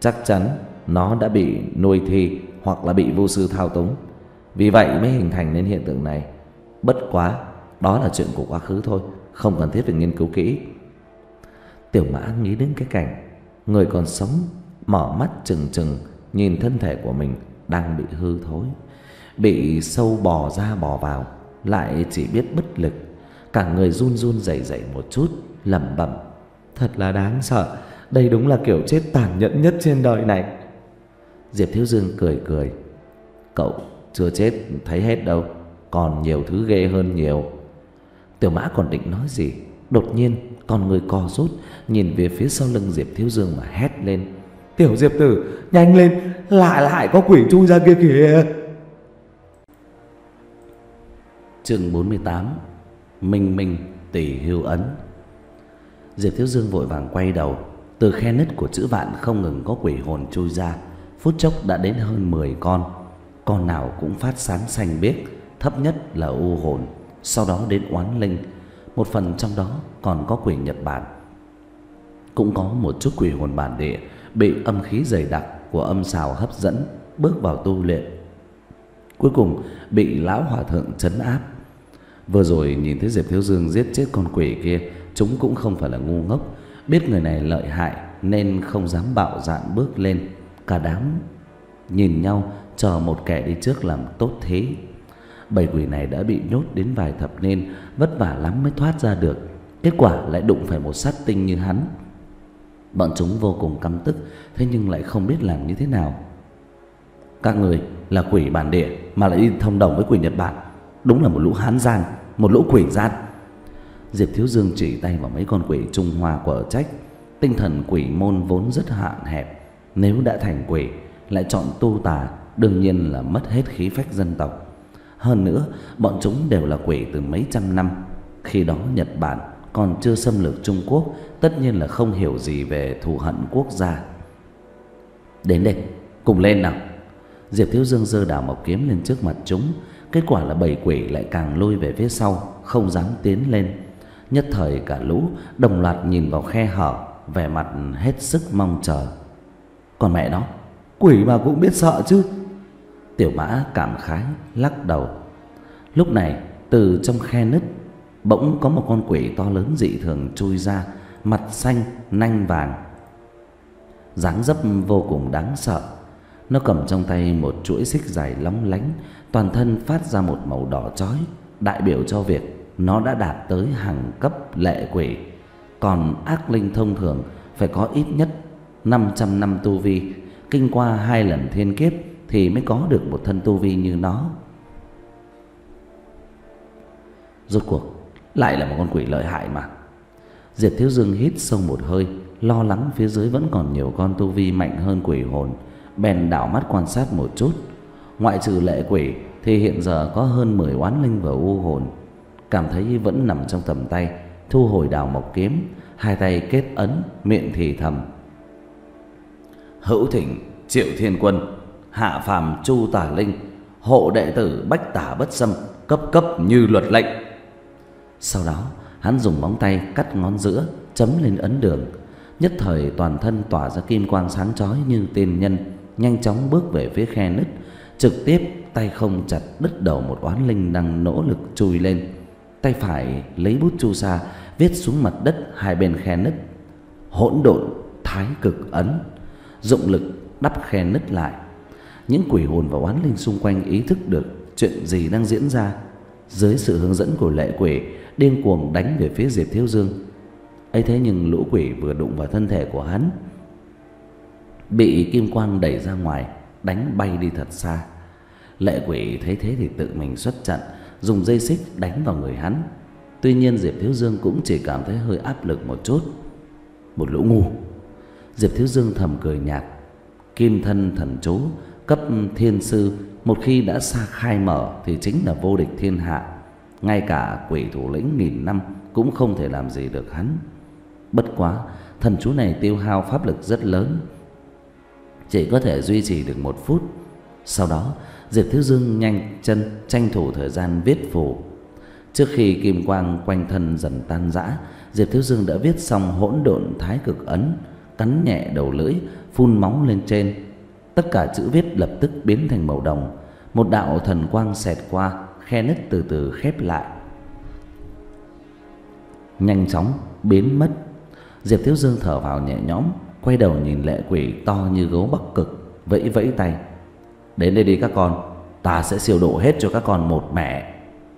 chắc chắn nó đã bị nuôi thi hoặc là bị vô sư thao túng. Vì vậy mới hình thành nên hiện tượng này. Bất quá đó là chuyện của quá khứ thôi, không cần thiết phải nghiên cứu kỹ. Tiểu Mã nghĩ đến cái cảnh người còn sống mở mắt trừng trừng nhìn thân thể của mình đang bị hư thối, bị sâu bò ra bò vào, lại chỉ biết bất lực, cả người run run rẩy rẩy một chút, lẩm bẩm: thật là đáng sợ, đây đúng là kiểu chết tàn nhẫn nhất trên đời này. Diệp Thiếu Dương cười cười: cậu chưa chết thấy hết đâu, còn nhiều thứ ghê hơn nhiều. Tiểu Mã còn định nói gì, đột nhiên con người co rút, nhìn về phía sau lưng Diệp Thiếu Dương mà hét lên: tiểu Diệp tử, nhanh lên, lại lại có quỷ chui ra kia kìa. Chương bốn mươi tám: Minh Minh Tỷ Hưu Ấn. Diệp Thiếu Dương vội vàng quay đầu. Từ khe nứt của chữ vạn không ngừng có quỷ hồn chui ra, phút chốc đã đến hơn mười con. Con nào cũng phát sáng xanh biếc, thấp nhất là u hồn, sau đó đến oán linh. Một phần trong đó còn có quỷ Nhật Bản. Cũng có một chút quỷ hồn bản địa bị âm khí dày đặc của âm xào hấp dẫn, bước vào tu luyện, cuối cùng bị lão hòa thượng trấn áp. Vừa rồi nhìn thấy Diệp Thiếu Dương giết chết con quỷ kia, chúng cũng không phải là ngu ngốc, biết người này lợi hại nên không dám bạo dạn bước lên. Cả đám nhìn nhau chờ một kẻ đi trước làm tốt thế. Bầy quỷ này đã bị nhốt đến vài thập niên, vất vả lắm mới thoát ra được, kết quả lại đụng phải một sát tinh như hắn. Bọn chúng vô cùng căm tức, thế nhưng lại không biết làm như thế nào. Các người là quỷ bản địa mà lại đi thông đồng với quỷ Nhật Bản, đúng là một lũ hán gian, một lũ quỷ gian. Diệp Thiếu Dương chỉ tay vào mấy con quỷ Trung Hoa quở trách. Tinh thần quỷ môn vốn rất hạn hẹp, nếu đã thành quỷ lại chọn tu tà, đương nhiên là mất hết khí phách dân tộc. Hơn nữa, bọn chúng đều là quỷ từ mấy trăm năm. Khi đó Nhật Bản còn chưa xâm lược Trung Quốc, tất nhiên là không hiểu gì về thù hận quốc gia. Đến đây, cùng lên nào. Diệp Thiếu Dương giơ đào mộc kiếm lên trước mặt chúng. Kết quả là bầy quỷ lại càng lui về phía sau, không dám tiến lên. Nhất thời cả lũ đồng loạt nhìn vào khe hở, vẻ mặt hết sức mong chờ. Còn mẹ nó, quỷ mà cũng biết sợ chứ. Tiểu Mã cảm khái lắc đầu. Lúc này từ trong khe nứt bỗng có một con quỷ to lớn dị thường chui ra, mặt xanh nanh vàng, dáng dấp vô cùng đáng sợ. Nó cầm trong tay một chuỗi xích dài lóng lánh, toàn thân phát ra một màu đỏ chói, đại biểu cho việc nó đã đạt tới hàng cấp lệ quỷ. Còn ác linh thông thường phải có ít nhất năm trăm năm tu vi, kinh qua hai lần thiên kiếp thì mới có được một thân tu vi như nó. Rốt cuộc lại là một con quỷ lợi hại mà. Diệp Thiếu Dương hít sâu một hơi, lo lắng phía dưới vẫn còn nhiều con tu vi mạnh hơn quỷ hồn, bèn đảo mắt quan sát một chút. Ngoại trừ lệ quỷ thì hiện giờ có hơn mười oán linh và u hồn. Cảm thấy vẫn nằm trong tầm tay, thu hồi đào mộc kiếm, hai tay kết ấn, miệng thì thầm: Hữu thỉnh Triệu Thiên Quân, hạ phàm Chu Tả Linh, hộ đệ tử bách tả bất xâm, cấp cấp như luật lệnh. Sau đó hắn dùng móng tay cắt ngón giữa, chấm lên ấn đường. Nhất thời toàn thân tỏa ra kim quang sáng chói như tiên nhân, nhanh chóng bước về phía khe nứt, trực tiếp tay không chặt đứt đầu một oán linh đang nỗ lực chui lên. Tay phải lấy bút chu sa viết xuống mặt đất hai bên khe nứt: Hỗn độn thái cực ấn. Dụng lực đắp khe nứt lại. Những quỷ hồn và oán linh xung quanh ý thức được chuyện gì đang diễn ra, dưới sự hướng dẫn của lệ quỷ điên cuồng đánh về phía Diệp Thiếu Dương. ấy thế nhưng lũ quỷ vừa đụng vào thân thể của hắn, bị kim quang đẩy ra ngoài, đánh bay đi thật xa. Lệ quỷ thấy thế thì tự mình xuất trận, dùng dây xích đánh vào người hắn. Tuy nhiên Diệp Thiếu Dương cũng chỉ cảm thấy hơi áp lực một chút. Một lũ ngu. Diệp Thiếu Dương thầm cười nhạt. Kim thân thần chú cấp thiên sư một khi đã xa khai mở thì chính là vô địch thiên hạ. Ngay cả quỷ thủ lĩnh nghìn năm cũng không thể làm gì được hắn. Bất quá thần chú này tiêu hao pháp lực rất lớn, chỉ có thể duy trì được một phút. Sau đó Diệp Thiếu Dương nhanh chân tranh thủ thời gian viết phù. Trước khi kim quang quanh thân dần tan rã, Diệp Thiếu Dương đã viết xong hỗn độn thái cực ấn, cắn nhẹ đầu lưỡi, phun máu lên trên. Tất cả chữ viết lập tức biến thành màu đồng. Một đạo thần quang xẹt qua, khe nứt từ từ khép lại, nhanh chóng biến mất. Diệp Thiếu Dương thở vào nhẹ nhõm, quay đầu nhìn lệ quỷ to như gấu Bắc Cực, vẫy vẫy tay. Đến đây đi các con, ta sẽ siêu độ hết cho các con một mẻ.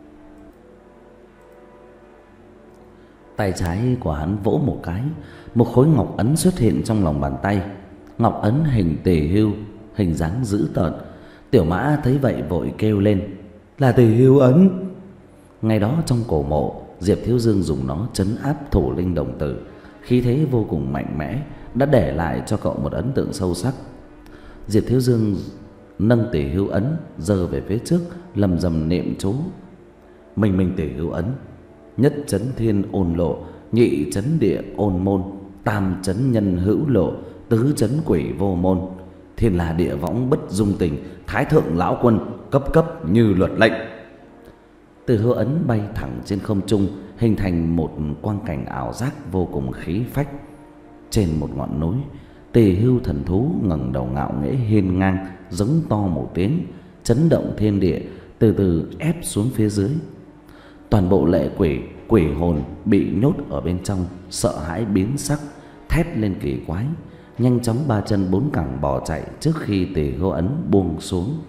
Tay trái của hắn vỗ một cái, một khối ngọc ấn xuất hiện trong lòng bàn tay. Ngọc ấn hình tỳ hưu, hình dáng dữ tợn. Tiểu Mã thấy vậy vội kêu lên, là tỳ hưu ấn. Ngay đó trong cổ mộ, Diệp Thiếu Dương dùng nó trấn áp Thủ Linh đồng tử, khí thế vô cùng mạnh mẽ, đã để lại cho cậu một ấn tượng sâu sắc. Diệp Thiếu Dương nâng tỳ hưu ấn giơ về phía trước, lầm rầm niệm chú. Minh minh tỳ hưu ấn, nhất chấn thiên ôn lộ, nhị chấn địa ôn môn, tam chấn nhân hữu lộ, tứ chấn quỷ vô môn. Thiên là địa võng bất dung tình, thái thượng lão quân cấp cấp như luật lệnh. Từ hưu ấn bay thẳng trên không trung, hình thành một quang cảnh ảo giác vô cùng khí phách. Trên một ngọn núi, tỳ hưu thần thú ngẩng đầu ngạo nghễ hiên ngang, giống to một tiếng, chấn động thiên địa, từ từ ép xuống phía dưới. Toàn bộ lệ quỷ, quỷ hồn bị nhốt ở bên trong, sợ hãi biến sắc, thét lên kỳ quái, nhanh chóng ba chân bốn cẳng bỏ chạy trước khi tỳ hưu ấn buông xuống.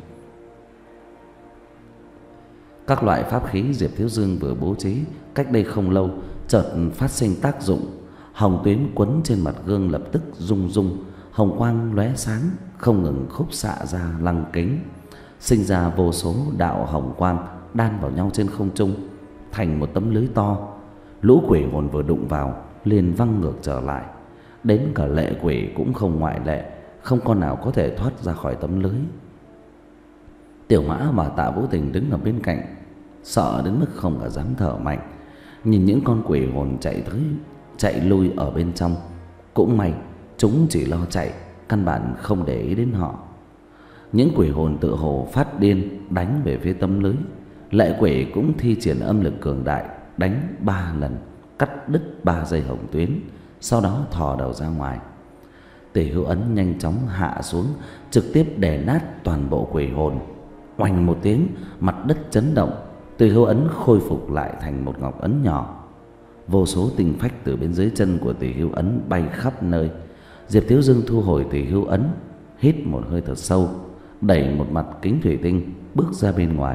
Các loại pháp khí Diệp Thiếu Dương vừa bố trí cách đây không lâu chợt phát sinh tác dụng. Hồng tuyến quấn trên mặt gương lập tức rung rung, hồng quang lóe sáng không ngừng khúc xạ ra lăng kính, sinh ra vô số đạo hồng quang đan vào nhau trên không trung thành một tấm lưới to. Lũ quỷ hồn vừa đụng vào liền văng ngược trở lại, đến cả lệ quỷ cũng không ngoại lệ, không con nào có thể thoát ra khỏi tấm lưới. Tiểu Mã và Tạ Vũ Tình đứng ở bên cạnh, sợ đến mức không cả dám thở mạnh, nhìn những con quỷ hồn chạy tới chạy lui ở bên trong. Cũng may chúng chỉ lo chạy, căn bản không để ý đến họ. Những quỷ hồn tự hồ phát điên đánh về phía tấm lưới. Lệ quỷ cũng thi triển âm lực cường đại, đánh ba lần, cắt đứt ba dây hồng tuyến, sau đó thò đầu ra ngoài. Tỳ hưu ấn nhanh chóng hạ xuống, trực tiếp đè nát toàn bộ quỷ hồn. Oanh một tiếng, mặt đất chấn động, tỳ hưu ấn khôi phục lại thành một ngọc ấn nhỏ. Vô số tinh phách từ bên dưới chân của tỳ hưu ấn bay khắp nơi. Diệp Thiếu Dương thu hồi tỳ hưu ấn, hít một hơi thật sâu, đẩy một mặt kính thủy tinh bước ra bên ngoài.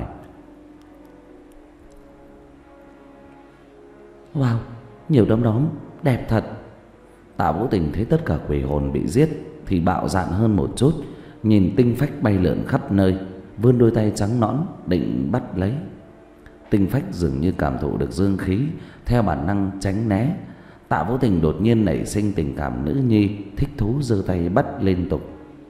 Wow, nhiều đom đóm, đẹp thật. Tạ Vũ Tình thấy tất cả quỷ hồn bị giết thì bạo dạn hơn một chút, nhìn tinh phách bay lượn khắp nơi, vươn đôi tay trắng nõn định bắt lấy. Tinh phách dường như cảm thụ được dương khí, theo bản năng tránh né. Tạ Vũ Tình đột nhiên nảy sinh tình cảm nữ nhi, thích thú giơ tay bắt liên tục.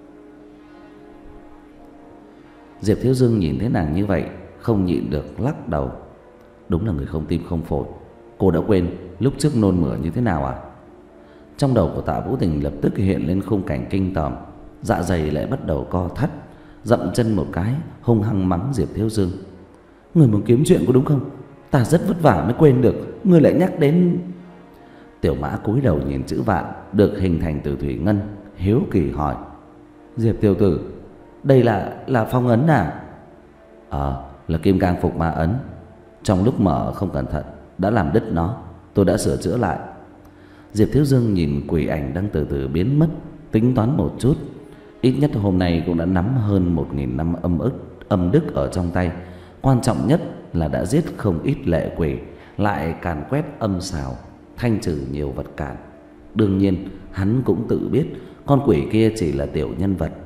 Diệp Thiếu Dương nhìn thấy nàng như vậy, không nhịn được lắc đầu. Đúng là người không tim không phổi. Cô đã quên lúc trước nôn mửa như thế nào à? Trong đầu của Tạ Vũ Tình lập tức hiện lên khung cảnh kinh tởm, dạ dày lại bắt đầu co thắt, dậm chân một cái, hung hăng mắng Diệp Thiếu Dương. Người muốn kiếm chuyện có đúng không? Ta rất vất vả mới quên được, người lại nhắc đến. Tiểu Mã cúi đầu nhìn chữ vạn được hình thành từ thủy ngân, hiếu kỳ hỏi: Diệp tiểu tử, đây là là phong ấn à? Ờ, là kim cang phục ma ấn. Trong lúc mở không cẩn thận đã làm đứt nó, tôi đã sửa chữa lại. Diệp Thiếu Dương nhìn quỷ ảnh đang từ từ biến mất, tính toán một chút. Ít nhất hôm nay cũng đã nắm hơn một nghìn năm âm ức âm đức ở trong tay. Quan trọng nhất là đã giết không ít lệ quỷ, lại càn quét âm xào, thanh trừ nhiều vật cản. Đương nhiên hắn cũng tự biết con quỷ kia chỉ là tiểu nhân vật.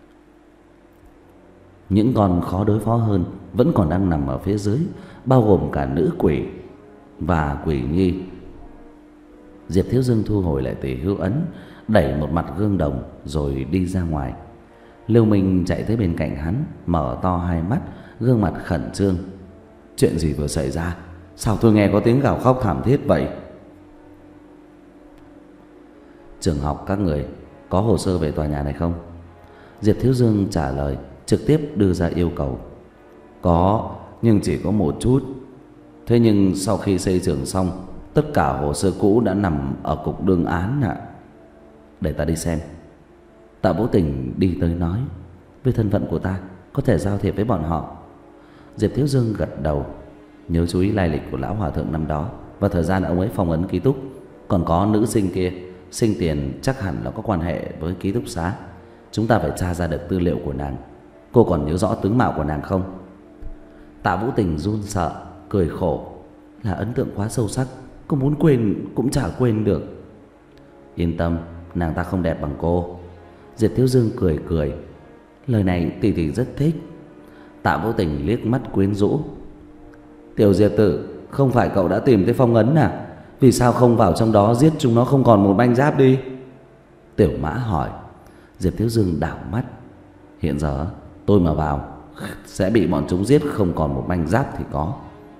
Những con khó đối phó hơn vẫn còn đang nằm ở phía dưới, bao gồm cả nữ quỷ và quỷ nhi. Diệp Thiếu Dương thu hồi lại tỳ hưu ấn, đẩy một mặt gương đồng rồi đi ra ngoài. Lưu Minh chạy tới bên cạnh hắn, mở to hai mắt, gương mặt khẩn trương. Chuyện gì vừa xảy ra? Sao tôi nghe có tiếng gào khóc thảm thiết vậy? Trường học các người có hồ sơ về tòa nhà này không? Diệp Thiếu Dương trả lời, trực tiếp đưa ra yêu cầu. Có, nhưng chỉ có một chút. Thế nhưng sau khi xây trường xong, tất cả hồ sơ cũ đã nằm ở cục đương án ạ. để ta đi xem. Tạ Vũ Tình đi tới nói: với thân phận của ta, có thể giao thiệp với bọn họ. Diệp Thiếu Dương gật đầu, nhớ chú ý lai lịch của lão hòa thượng năm đó và thời gian ông ấy phong ấn ký túc. Còn có nữ sinh kia, sinh tiền chắc hẳn là có quan hệ với ký túc xá. Chúng ta phải tra ra được tư liệu của nàng. Cô còn nhớ rõ tướng mạo của nàng không? Tạ Vũ Tình run sợ, cười khổ: là ấn tượng quá sâu sắc, có muốn quên cũng chả quên được. Yên tâm, nàng ta không đẹp bằng cô. Diệp Thiếu Dương cười cười: lời này tỷ tỷ rất thích. Tạ Vũ Tình liếc mắt quyến rũ: Tiểu Diệp tử, không phải cậu đã tìm thấy phong ấn à? Vì sao không vào trong đó giết chúng nó không còn một manh giáp đi? Tiểu Mã hỏi. Diệp Thiếu Dương đảo mắt: hiện giờ tôi mà vào sẽ bị bọn chúng giết không còn một manh giáp thì có.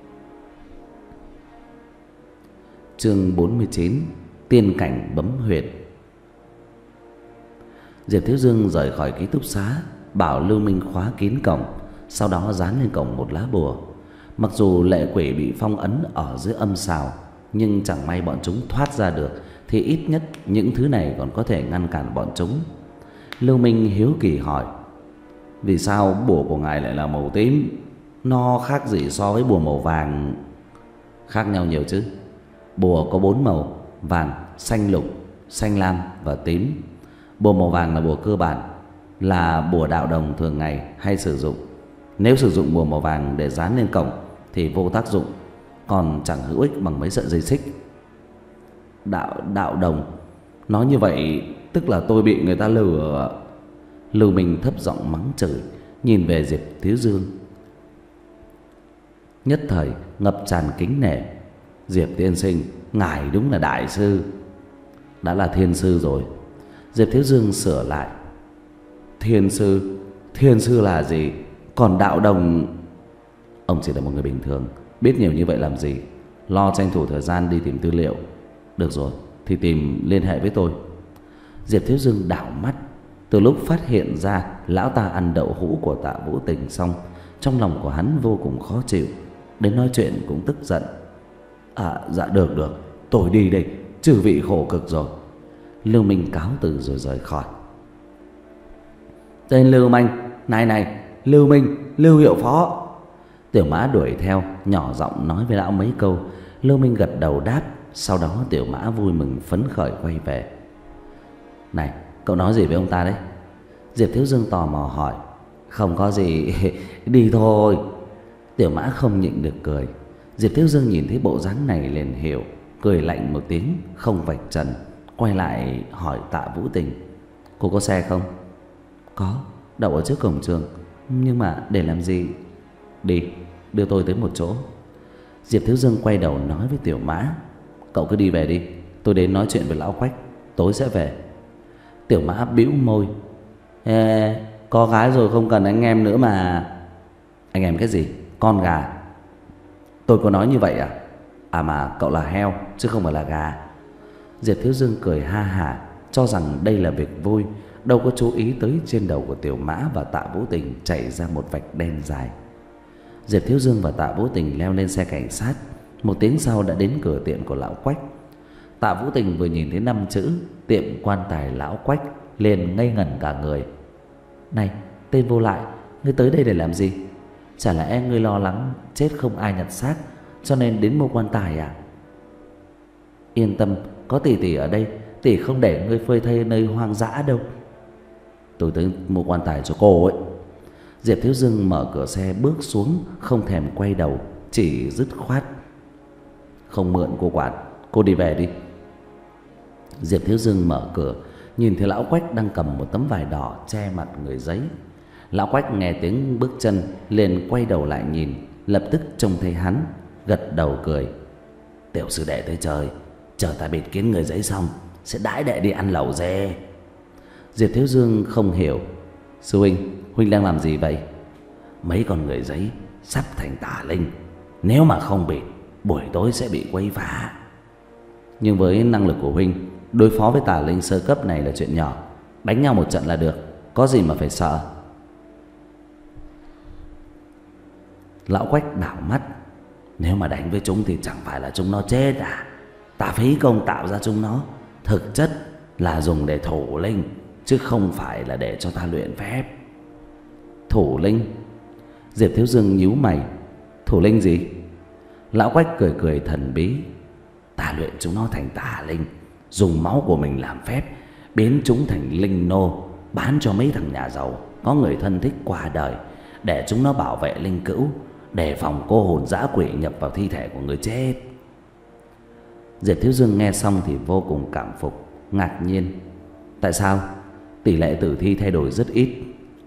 Chương bốn mươi chín: tiên cảnh bấm huyệt. Diệp Thiếu Dương rời khỏi ký túc xá, bảo Lưu Minh khóa kín cổng, sau đó dán lên cổng một lá bùa. Mặc dù lệ quỷ bị phong ấn ở dưới âm sào, nhưng chẳng may bọn chúng thoát ra được thì ít nhất những thứ này còn có thể ngăn cản bọn chúng. Lưu Minh hiếu kỳ hỏi: vì sao bùa của ngài lại là màu tím? Nó khác gì so với bùa màu vàng? Khác nhau nhiều chứ. Bùa có bốn màu: vàng, xanh lục, xanh lam và tím. Bùa màu vàng là bùa cơ bản, là bùa đạo đồng thường ngày hay sử dụng. Nếu sử dụng bùa màu vàng để dán lên cổng thì vô tác dụng, còn chẳng hữu ích bằng mấy sợi dây xích. Đạo đạo đồng? Nói như vậy tức là tôi bị người ta lừa. Lưu Minh thấp giọng mắng chửi, nhìn về Diệp Thiếu Dương, nhất thời ngập tràn kính nể. Diệp tiên sinh, ngài đúng là đại sư. Đã là thiên sư rồi. Diệp Thiếu Dương sửa lại: thiên sư? Thiên sư là gì? Còn đạo đồng? Ông chỉ là một người bình thường, biết nhiều như vậy làm gì? Lo tranh thủ thời gian đi tìm tư liệu. Được rồi, thì tìm liên hệ với tôi. Diệp Thiếu Dương đảo mắt. Từ lúc phát hiện ra lão ta ăn đậu hũ của Tạ Vũ Tình xong, trong lòng của hắn vô cùng khó chịu, đến nói chuyện cũng tức giận. À dạ được được, tôi đi đây, chư vị khổ cực rồi. Lưu Minh cáo từ rồi rời khỏi. Tên Lưu Manh, này này, Lưu Minh, Lưu hiệu phó. Tiểu Mã đuổi theo, nhỏ giọng nói với lão mấy câu. Lưu Minh gật đầu đáp. Sau đó Tiểu Mã vui mừng phấn khởi quay về. Này, cậu nói gì với ông ta đấy? Diệp Thiếu Dương tò mò hỏi. Không có gì, đi thôi. Tiểu Mã không nhịn được cười. Diệp Thiếu Dương nhìn thấy bộ dáng này liền hiểu, cười lạnh một tiếng, không vạch trần, quay lại hỏi Tạ Vũ Tình: cô có xe không? Có, đậu ở trước cổng trường. Nhưng mà để làm gì? Đi, đưa tôi tới một chỗ. Diệp Thiếu Dương quay đầu nói với Tiểu Mã: cậu cứ đi về đi, tôi đến nói chuyện với lão Quách, tối sẽ về. Tiểu Mã bĩu môi: Ê, có gái rồi không cần anh em nữa mà. Anh em cái gì? Con gà? Tôi có nói như vậy à? À mà cậu là heo chứ không phải là gà. Diệp Thiếu Dương cười ha hả, cho rằng đây là việc vui, đâu có chú ý tới trên đầu của Tiểu Mã và Tạ Vũ Tình chảy ra một vạch đen dài. Diệp Thiếu Dương và Tạ Vũ Tình leo lên xe cảnh sát. Một tiếng sau đã đến cửa tiệm của lão Quách. Tạ Vũ Tình vừa nhìn thấy năm chữ tiệm quan tài lão Quách liền ngây ngẩn cả người. Này, tên vô lại, ngươi tới đây để làm gì? Chả lẽ ngươi lo lắng chết không ai nhặt xác cho nên đến mua quan tài à? Yên tâm, có tỷ tỷ ở đây, tỷ không để ngươi phơi thây nơi hoang dã đâu. Tôi tới mua quan tài cho cô ấy. Diệp Thiếu Dương mở cửa xe bước xuống, không thèm quay đầu, chỉ dứt khoát: không mượn cô quản, cô đi về đi. Diệp Thiếu Dương mở cửa, nhìn thấy lão Quách đang cầm một tấm vải đỏ che mặt người giấy. Lão Quách nghe tiếng bước chân liền quay đầu lại nhìn, lập tức trông thấy hắn, gật đầu cười: tiểu sư đệ tới chơi, chờ ta bịt kín người giấy xong sẽ đãi đệ đi ăn lẩu dê. Diệp Thiếu Dương không hiểu: sư huynh, huynh đang làm gì vậy? Mấy con người giấy sắp thành tà linh, nếu mà không bịt, buổi tối sẽ bị quấy phá. Nhưng với năng lực của huynh, đối phó với tà linh sơ cấp này là chuyện nhỏ, đánh nhau một trận là được, có gì mà phải sợ. Lão Quách đảo mắt: nếu mà đánh với chúng thì chẳng phải là chúng nó chết à? Ta phí công tạo ra chúng nó, thực chất là dùng để thủ linh, chứ không phải là để cho ta luyện phép. Thủ linh? Diệp Thiếu Dương nhíu mày. Thủ linh gì? Lão Quách cười cười thần bí. Ta luyện chúng nó thành tà linh, dùng máu của mình làm phép, biến chúng thành linh nô, bán cho mấy thằng nhà giàu có người thân thích qua đời, để chúng nó bảo vệ linh cữu, đề phòng cô hồn dã quỷ nhập vào thi thể của người chết. Diệp Thiếu Dương nghe xong thì vô cùng cảm phục, ngạc nhiên. Tại sao? Tỷ lệ tử thi thay đổi rất ít,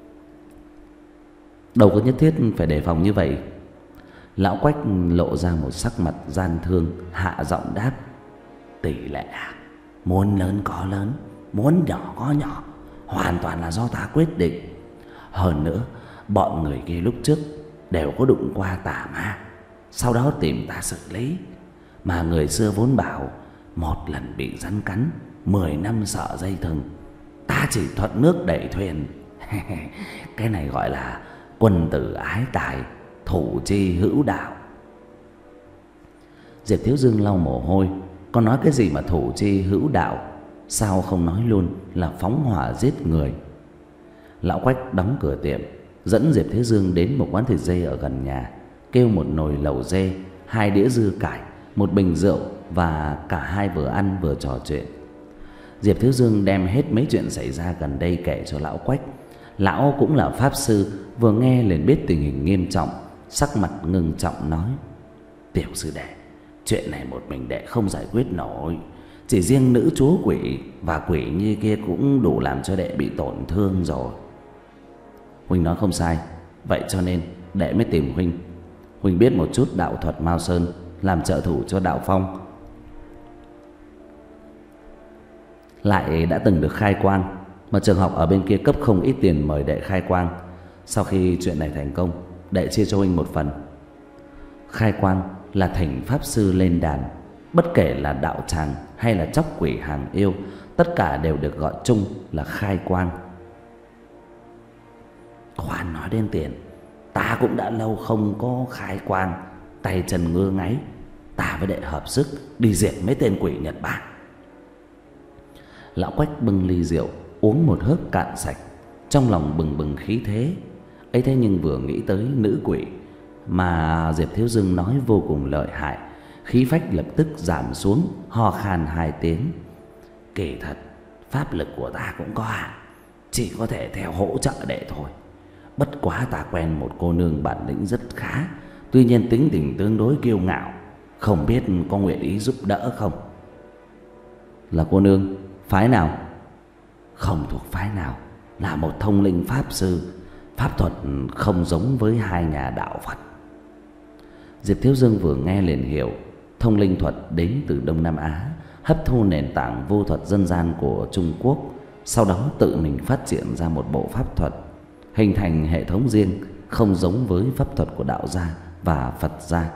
đâu có nhất thiết phải đề phòng như vậy. Lão Quách lộ ra một sắc mặt gian thương, hạ giọng đáp. Tỷ lệ à? Muốn lớn có lớn, muốn nhỏ có nhỏ, hoàn toàn là do ta quyết định. Hơn nữa, bọn người kia lúc trước đều có đụng qua tà ma, sau đó tìm ta xử lý. Mà người xưa vốn bảo một lần bị rắn cắn, mười năm sợ dây thừng. Ta chỉ thuận nước đẩy thuyền. Cái này gọi là quân tử ái tài, thủ chi hữu đạo. Diệp Thiếu Dương lau mồ hôi. Có nói cái gì mà thủ chi hữu đạo, sao không nói luôn là phóng hỏa giết người? Lão Quách đóng cửa tiệm, dẫn Diệp Thiếu Dương đến một quán thịt dê ở gần nhà, kêu một nồi lẩu dê, hai đĩa dưa cải, một bình rượu, và cả hai vừa ăn vừa trò chuyện. Diệp Thiếu Dương đem hết mấy chuyện xảy ra gần đây kể cho Lão Quách. Lão cũng là pháp sư, vừa nghe liền biết tình hình nghiêm trọng, sắc mặt ngưng trọng nói. Tiểu sư đệ, chuyện này một mình đệ không giải quyết nổi. Chỉ riêng nữ chúa quỷ và quỷ nhi kia cũng đủ làm cho đệ bị tổn thương rồi. Huynh nói không sai, vậy cho nên đệ mới tìm huynh. Huynh biết một chút đạo thuật Mao Sơn, làm trợ thủ cho đạo phong, lại đã từng được khai quang, mà trường học ở bên kia cấp không ít tiền mời đệ khai quang. Sau khi chuyện này thành công, đệ chia cho huynh một phần. Khai quang là thỉnh pháp sư lên đàn, bất kể là đạo tràng hay là chóc quỷ hàng yêu, tất cả đều được gọi chung là khai quang. Khoan nói đến tiền, ta cũng đã lâu không có khai quang, tay chân ngơ ngáy. Ta với đệ hợp sức đi diệt mấy tên quỷ Nhật Bản. Lão Quách bưng ly rượu uống một hớp cạn sạch, trong lòng bừng bừng khí thế. Ấy thế nhưng vừa nghĩ tới nữ quỷ mà Diệp Thiếu Dương nói vô cùng lợi hại, khí phách lập tức giảm xuống, ho khan hai tiếng. Kỳ thật pháp lực của ta cũng có hạn, chỉ có thể theo hỗ trợ đệ thôi. Bất quá ta quen một cô nương bản lĩnh rất khá, tuy nhiên tính tình tương đối kiêu ngạo, không biết có nguyện ý giúp đỡ không? Là cô nương phái nào? Không thuộc phái nào, là một thông linh pháp sư, pháp thuật không giống với hai nhà đạo Phật. Diệp Thiếu Dương vừa nghe liền hiểu, thông linh thuật đến từ Đông Nam Á, hấp thu nền tảng vô thuật dân gian của Trung Quốc, sau đó tự mình phát triển ra một bộ pháp thuật, hình thành hệ thống riêng, không giống với pháp thuật của đạo gia và Phật gia.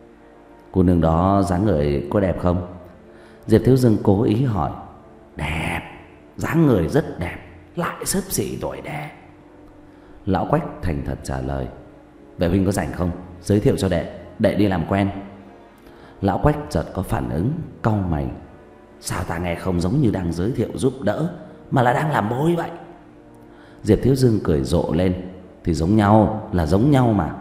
Cô nương đó dáng người có đẹp không? Diệp Thiếu Dương cố ý hỏi. Đẹp, dáng người rất đẹp, lại xấp xỉ tuổi đệ. Lão Quách thành thật trả lời. Vậy huynh có rảnh không? Giới thiệu cho đệ, đệ đi làm quen. Lão Quách chợt có phản ứng, cau mày. Sao ta nghe không giống như đang giới thiệu giúp đỡ, mà là đang làm mối vậy? Diệp Thiếu Dương cười rộ lên. Thì giống nhau là giống nhau mà.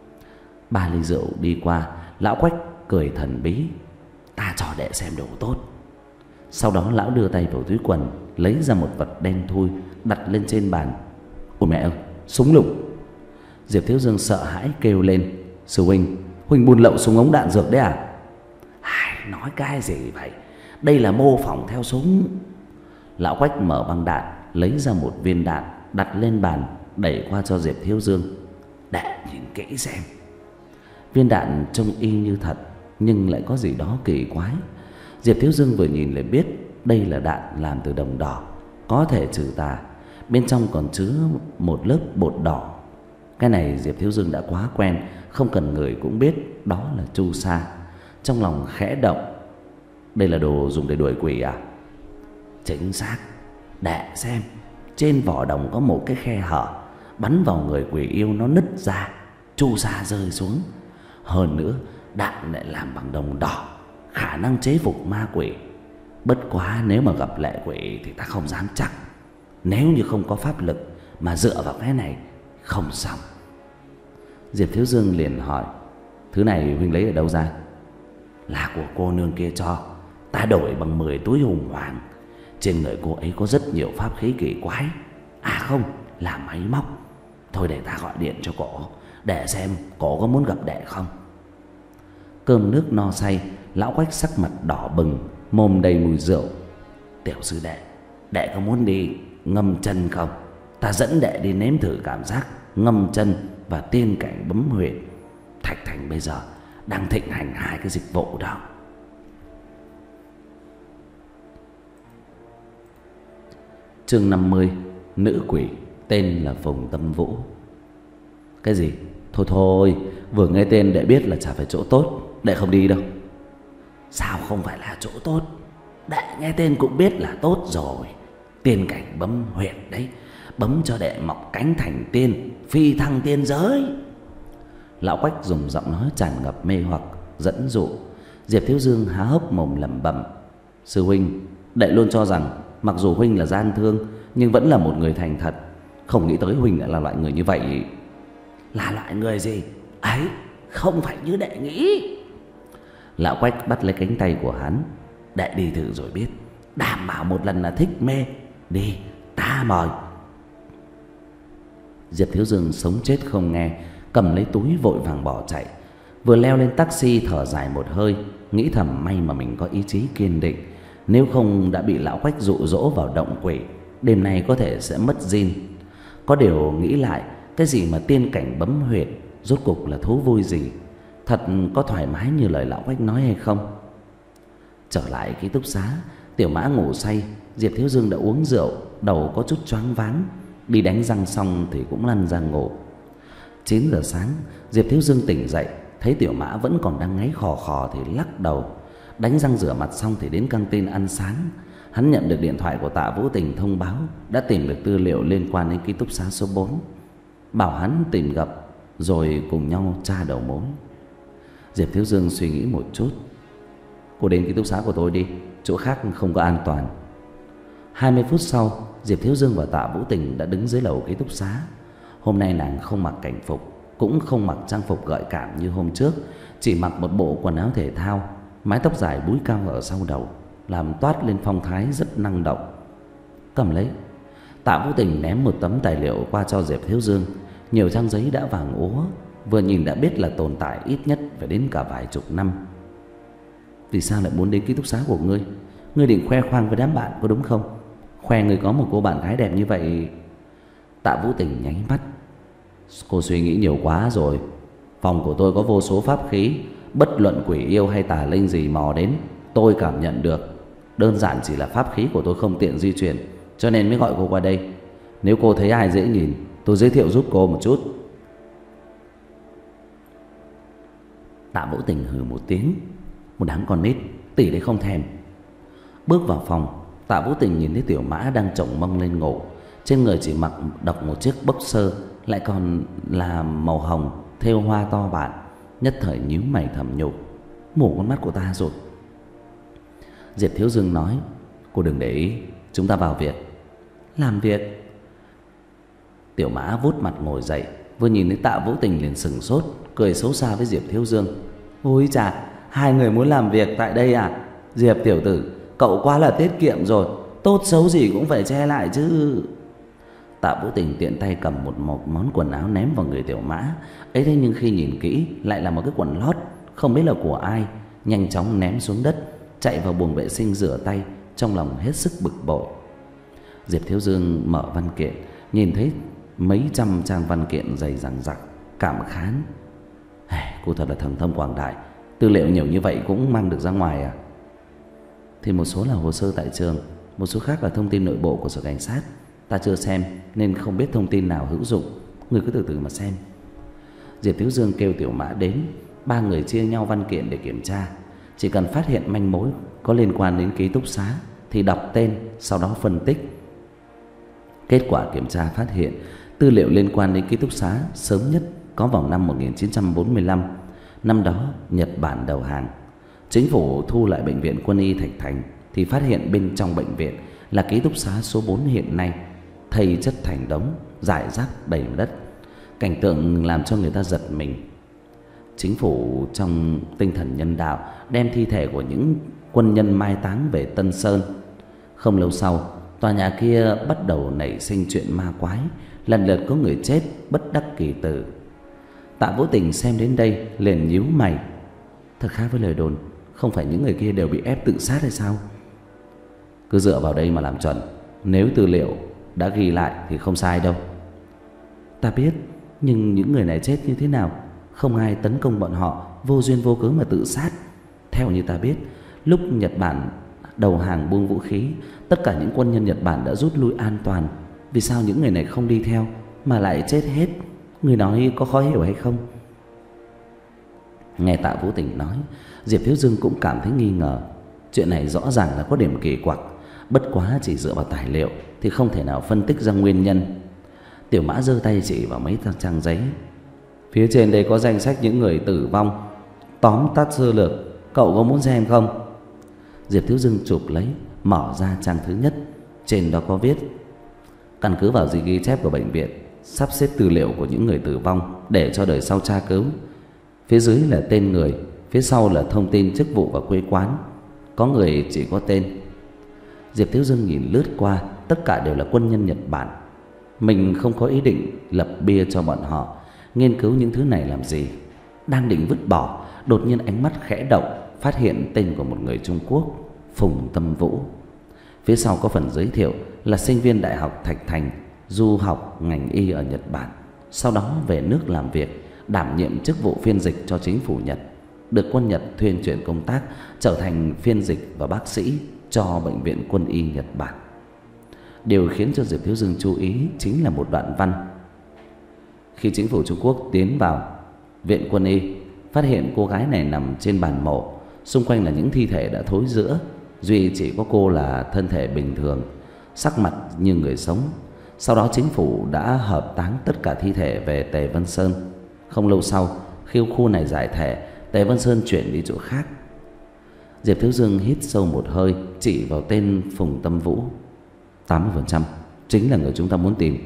Ba ly rượu đi qua, Lão Quách cười thần bí. Ta cho đệ xem đồ tốt. Sau đó lão đưa tay vào túi quần, lấy ra một vật đen thui, đặt lên trên bàn. Ôi mẹ ơi, súng lục! Diệp Thiếu Dương sợ hãi kêu lên. Sư huynh, huynh buôn lậu súng ống đạn dược đấy à? Ai, nói cái gì vậy? Đây là mô phỏng theo súng. Lão Quách mở băng đạn, lấy ra một viên đạn, đặt lên bàn, đẩy qua cho Diệp Thiếu Dương. Đệ nhìn kỹ xem. Viên đạn trông y như thật, nhưng lại có gì đó kỳ quái. Diệp Thiếu Dương vừa nhìn lại biết đây là đạn làm từ đồng đỏ, có thể trừ tà. Bên trong còn chứa một lớp bột đỏ. Cái này Diệp Thiếu Dương đã quá quen, không cần người cũng biết đó là chu sa. Trong lòng khẽ động. Đây là đồ dùng để đuổi quỷ à? Chính xác. Đệ xem, trên vỏ đồng có một cái khe hở, bắn vào người quỷ yêu nó nứt ra, chu sa rơi xuống. Hơn nữa đạn lại làm bằng đồng đỏ, khả năng chế phục ma quỷ. Bất quá nếu mà gặp lệ quỷ thì ta không dám chắc. Nếu như không có pháp lực mà dựa vào cái này không xong. Diệp Thiếu Dương liền hỏi: Thứ này huynh lấy ở đâu ra? Là của cô nương kia cho. Ta đổi bằng mười túi hùng hoàng. Trên người cô ấy có rất nhiều pháp khí kỳ quái. À không, là máy móc. Thôi để ta gọi điện cho cổ, để xem cổ có muốn gặp đệ không. Cơm nước no say, lão Quách sắc mặt đỏ bừng, mồm đầy mùi rượu. Tiểu sư đệ, đệ có muốn đi ngâm chân không? Ta dẫn đệ đi nếm thử cảm giác ngâm chân và tiên cảnh bấm huyệt. Thạch Thành bây giờ đang thịnh hành hai cái dịch vụ đó. Chương năm mươi. Nữ quỷ tên là Phùng Tâm Vũ. Cái gì? Thôi thôi, vừa nghe tên đệ biết là chả phải chỗ tốt, đệ không đi đâu. Sao không phải là chỗ tốt? Đệ nghe tên cũng biết là tốt rồi. Tiên cảnh bấm huyệt đấy, bấm cho đệ mọc cánh thành tiên, phi thăng tiên giới. Lão Quách dùng giọng nói tràn ngập mê hoặc, dẫn dụ. Diệp Thiếu Dương há hốc mồm lẩm bẩm: Sư huynh, đệ luôn cho rằng mặc dù huynh là gian thương nhưng vẫn là một người thành thật, không nghĩ tới huynh lại là loại người như vậy. Là loại người gì? Ấy, không phải như đệ nghĩ. Lão Quách bắt lấy cánh tay của hắn: Đệ đi thử rồi biết, đảm bảo một lần là thích mê. Đi, ta mời. Diệp Thiếu Dương sống chết không nghe, cầm lấy túi vội vàng bỏ chạy. Vừa leo lên taxi thở dài một hơi, nghĩ thầm may mà mình có ý chí kiên định, nếu không đã bị lão Quách dụ dỗ vào động quỷ, đêm nay có thể sẽ mất zin. Có điều nghĩ lại, cái gì mà tiên cảnh bấm huyệt, rốt cục là thú vui gì? Thật có thoải mái như lời lão Quách nói hay không? Trở lại ký túc xá, Tiểu Mã ngủ say. Diệp Thiếu Dương đã uống rượu, đầu có chút choáng váng. Đi đánh răng xong thì cũng lăn ra ngủ. Chín giờ sáng, Diệp Thiếu Dương tỉnh dậy, thấy Tiểu Mã vẫn còn đang ngáy khò khò thì lắc đầu. Đánh răng rửa mặt xong thì đến căng tin ăn sáng. Hắn nhận được điện thoại của Tạ Vũ Tình thông báo đã tìm được tư liệu liên quan đến ký túc xá số bốn, bảo hắn tìm gặp rồi cùng nhau tra đầu mối. Diệp Thiếu Dương suy nghĩ một chút: Cô đến ký túc xá của tôi đi, chỗ khác không có an toàn. Hai mươi phút sau, Diệp Thiếu Dương và Tạ Vũ Tình đã đứng dưới lầu ký túc xá. Hôm nay nàng không mặc cảnh phục, cũng không mặc trang phục gợi cảm như hôm trước, chỉ mặc một bộ quần áo thể thao, mái tóc dài búi cao ở sau đầu, làm toát lên phong thái rất năng động. Cầm lấy. Tạ Vũ Tình ném một tấm tài liệu qua cho Diệp Thiếu Dương. Nhiều trang giấy đã vàng úa, vừa nhìn đã biết là tồn tại ít nhất phải đến cả vài chục năm. Vì sao lại muốn đến ký túc xá của ngươi? Ngươi định khoe khoang với đám bạn có đúng không? Khoe ngươi có một cô bạn gái đẹp như vậy. Tạ Vũ Tình nháy mắt: Cô suy nghĩ nhiều quá rồi. Phòng của tôi có vô số pháp khí, bất luận quỷ yêu hay tà linh gì mò đến, tôi cảm nhận được. Đơn giản chỉ là pháp khí của tôi không tiện di chuyển, cho nên mới gọi cô qua đây. Nếu cô thấy ai dễ nhìn, tôi giới thiệu giúp cô một chút. Tạ Vũ Tình hừ một tiếng: Một đám con nít, tỷ đấy không thèm. Bước vào phòng, Tạ Vũ Tình nhìn thấy Tiểu Mã đang chổng mông lên ngủ. Trên người chỉ mặc độc một chiếc boxer, lại còn là màu hồng thêu hoa to bản. Nhất thời nhíu mày thầm nhủ: Mù con mắt của ta rồi. Diệp Thiếu Dương nói: Cô đừng để ý, chúng ta vào việc. Làm việc? Tiểu Mã vuốt mặt ngồi dậy, vừa nhìn thấy Tạ Vũ Tình liền sừng sốt, cười xấu xa với Diệp Thiếu Dương: Ôi chà, hai người muốn làm việc tại đây à? Diệp tiểu tử, cậu quá là tiết kiệm rồi, tốt xấu gì cũng phải che lại chứ. Tạ Vũ Tình tiện tay cầm một, một món quần áo ném vào người Tiểu Mã. Ấy thế nhưng khi nhìn kỹ lại là một cái quần lót, không biết là của ai. Nhanh chóng ném xuống đất, chạy vào buồng vệ sinh rửa tay, trong lòng hết sức bực bội. Diệp Thiếu Dương mở văn kiện, nhìn thấy mấy trăm trang văn kiện dày dằng dặc, cảm khán: Cô thật là thần thông quảng đại, tư liệu nhiều như vậy cũng mang được ra ngoài à? Thì một số là hồ sơ tại trường, một số khác là thông tin nội bộ của sở cảnh sát. Ta chưa xem nên không biết thông tin nào hữu dụng, người cứ từ từ mà xem. Diệp Thiếu Dương kêu Tiểu Mã đến, ba người chia nhau văn kiện để kiểm tra. Chỉ cần phát hiện manh mối có liên quan đến ký túc xá thì đọc tên, sau đó phân tích. Kết quả kiểm tra phát hiện tư liệu liên quan đến ký túc xá sớm nhất có vào năm một nghìn chín trăm bốn mươi lăm. Năm đó Nhật Bản đầu hàng, chính phủ thu lại bệnh viện quân y Thạch Thành, thì phát hiện bên trong bệnh viện là ký túc xá số bốn hiện nay thây chất thành đống, rải rác đầy đất, cảnh tượng làm cho người ta giật mình. Chính phủ trong tinh thần nhân đạo đem thi thể của những quân nhân mai táng về Tân Sơn. Không lâu sau, tòa nhà kia bắt đầu nảy sinh chuyện ma quái, lần lượt có người chết bất đắc kỳ tử. Tạ Vũ Tình xem đến đây liền nhíu mày. Thật khác với lời đồn, không phải những người kia đều bị ép tự sát hay sao? Cứ dựa vào đây mà làm chuẩn, nếu tư liệu đã ghi lại thì không sai đâu. Ta biết, nhưng những người này chết như thế nào? Không ai tấn công bọn họ vô duyên vô cớ mà tự sát. Theo như ta biết, lúc Nhật Bản đầu hàng buông vũ khí, tất cả những quân nhân Nhật Bản đã rút lui an toàn. Vì sao những người này không đi theo mà lại chết hết? Người nói có khó hiểu hay không? Nghe Tạ Vũ Tình nói, Diệp Thiếu Dương cũng cảm thấy nghi ngờ. Chuyện này rõ ràng là có điểm kỳ quặc, bất quá chỉ dựa vào tài liệu thì không thể nào phân tích ra nguyên nhân. Tiểu Mã giơ tay chỉ vào mấy trang giấy. Phía trên đây có danh sách những người tử vong, tóm tắt sơ lược, cậu có muốn xem không? Diệp Thiếu Dương chụp lấy, mở ra trang thứ nhất. Trên đó có viết: căn cứ vào ghi chép của bệnh viện, sắp xếp tư liệu của những người tử vong để cho đời sau tra cứu. Phía dưới là tên người, phía sau là thông tin chức vụ và quê quán. Có người chỉ có tên. Diệp Thiếu Dương nhìn lướt qua, tất cả đều là quân nhân Nhật Bản. Mình không có ý định lập bia cho bọn họ. Nghiên cứu những thứ này làm gì? Đang định vứt bỏ, đột nhiên ánh mắt khẽ động, phát hiện tên của một người Trung Quốc, Phùng Tâm Vũ. Phía sau có phần giới thiệu là sinh viên Đại học Thạch Thành, du học ngành y ở Nhật Bản, sau đó về nước làm việc, đảm nhiệm chức vụ phiên dịch cho chính phủ Nhật, được quân Nhật thuyên chuyển công tác, trở thành phiên dịch và bác sĩ cho bệnh viện quân y Nhật Bản. Điều khiến cho Diệp Thiếu Dương chú ý chính là một đoạn văn. Khi chính phủ Trung Quốc tiến vào viện quân y, phát hiện cô gái này nằm trên bàn mổ, xung quanh là những thi thể đã thối rữa, duy chỉ có cô là thân thể bình thường, sắc mặt như người sống. Sau đó chính phủ đã hợp táng tất cả thi thể về Tề Vân Sơn. Không lâu sau, khi khu này giải thể, Tề Vân Sơn chuyển đi chỗ khác. Diệp Thiếu Dương hít sâu một hơi, chỉ vào tên Phùng Tâm Vũ. Tám mươi phần trăm chính là người chúng ta muốn tìm.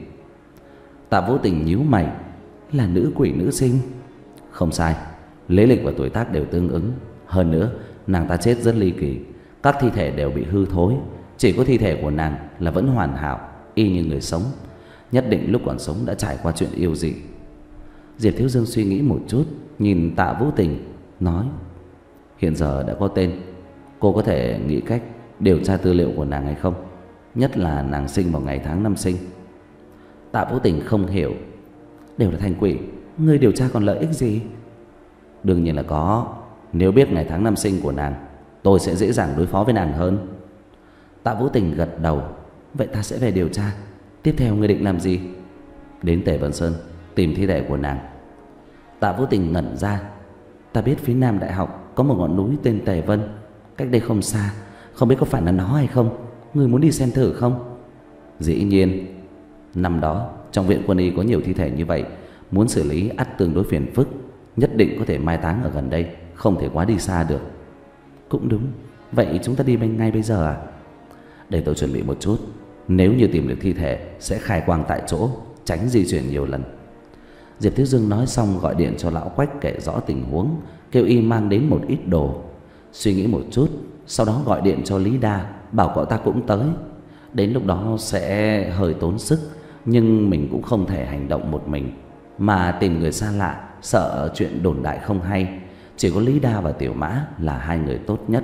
Tạ Vũ Tình nhíu mày. Là nữ quỷ nữ sinh? Không sai, lý lịch và tuổi tác đều tương ứng. Hơn nữa, nàng ta chết rất ly kỳ, các thi thể đều bị hư thối, chỉ có thi thể của nàng là vẫn hoàn hảo, y như người sống. Nhất định lúc còn sống đã trải qua chuyện yêu dị. Diệp Thiếu Dương suy nghĩ một chút, nhìn Tạ Vũ Tình, nói: hiện giờ đã có tên, cô có thể nghĩ cách điều tra tư liệu của nàng hay không? Nhất là nàng sinh vào ngày tháng năm sinh. Tạ Vũ Tình không hiểu. Đều là thành quỷ, ngươi điều tra còn lợi ích gì? Đương nhiên là có. Nếu biết ngày tháng năm sinh của nàng, tôi sẽ dễ dàng đối phó với nàng hơn. Tạ Vũ Tình gật đầu. Vậy ta sẽ về điều tra. Tiếp theo ngươi định làm gì? Đến Tề Vân Sơn tìm thi thể của nàng. Tạ Vũ Tình ngẩn ra. Ta biết phía Nam Đại học có một ngọn núi tên Tề Vân, cách đây không xa, không biết có phải là nó hay không. Ngươi muốn đi xem thử không? Dĩ nhiên. Năm đó trong viện quân y có nhiều thi thể như vậy, muốn xử lý ắt tương đối phiền phức. Nhất định có thể mai táng ở gần đây, không thể quá đi xa được. Cũng đúng. Vậy chúng ta đi bên ngay bây giờ à? Để tôi chuẩn bị một chút. Nếu như tìm được thi thể sẽ khai quang tại chỗ, tránh di chuyển nhiều lần. Diệp Thiếu Dương nói xong gọi điện cho lão Quách kể rõ tình huống, kêu y mang đến một ít đồ. Suy nghĩ một chút, sau đó gọi điện cho Lý Đa, bảo cậu ta cũng tới. Đến lúc đó sẽ hơi tốn sức, nhưng mình cũng không thể hành động một mình, mà tìm người xa lạ sợ chuyện đồn đại không hay. Chỉ có Lý Đa và Tiểu Mã là hai người tốt nhất.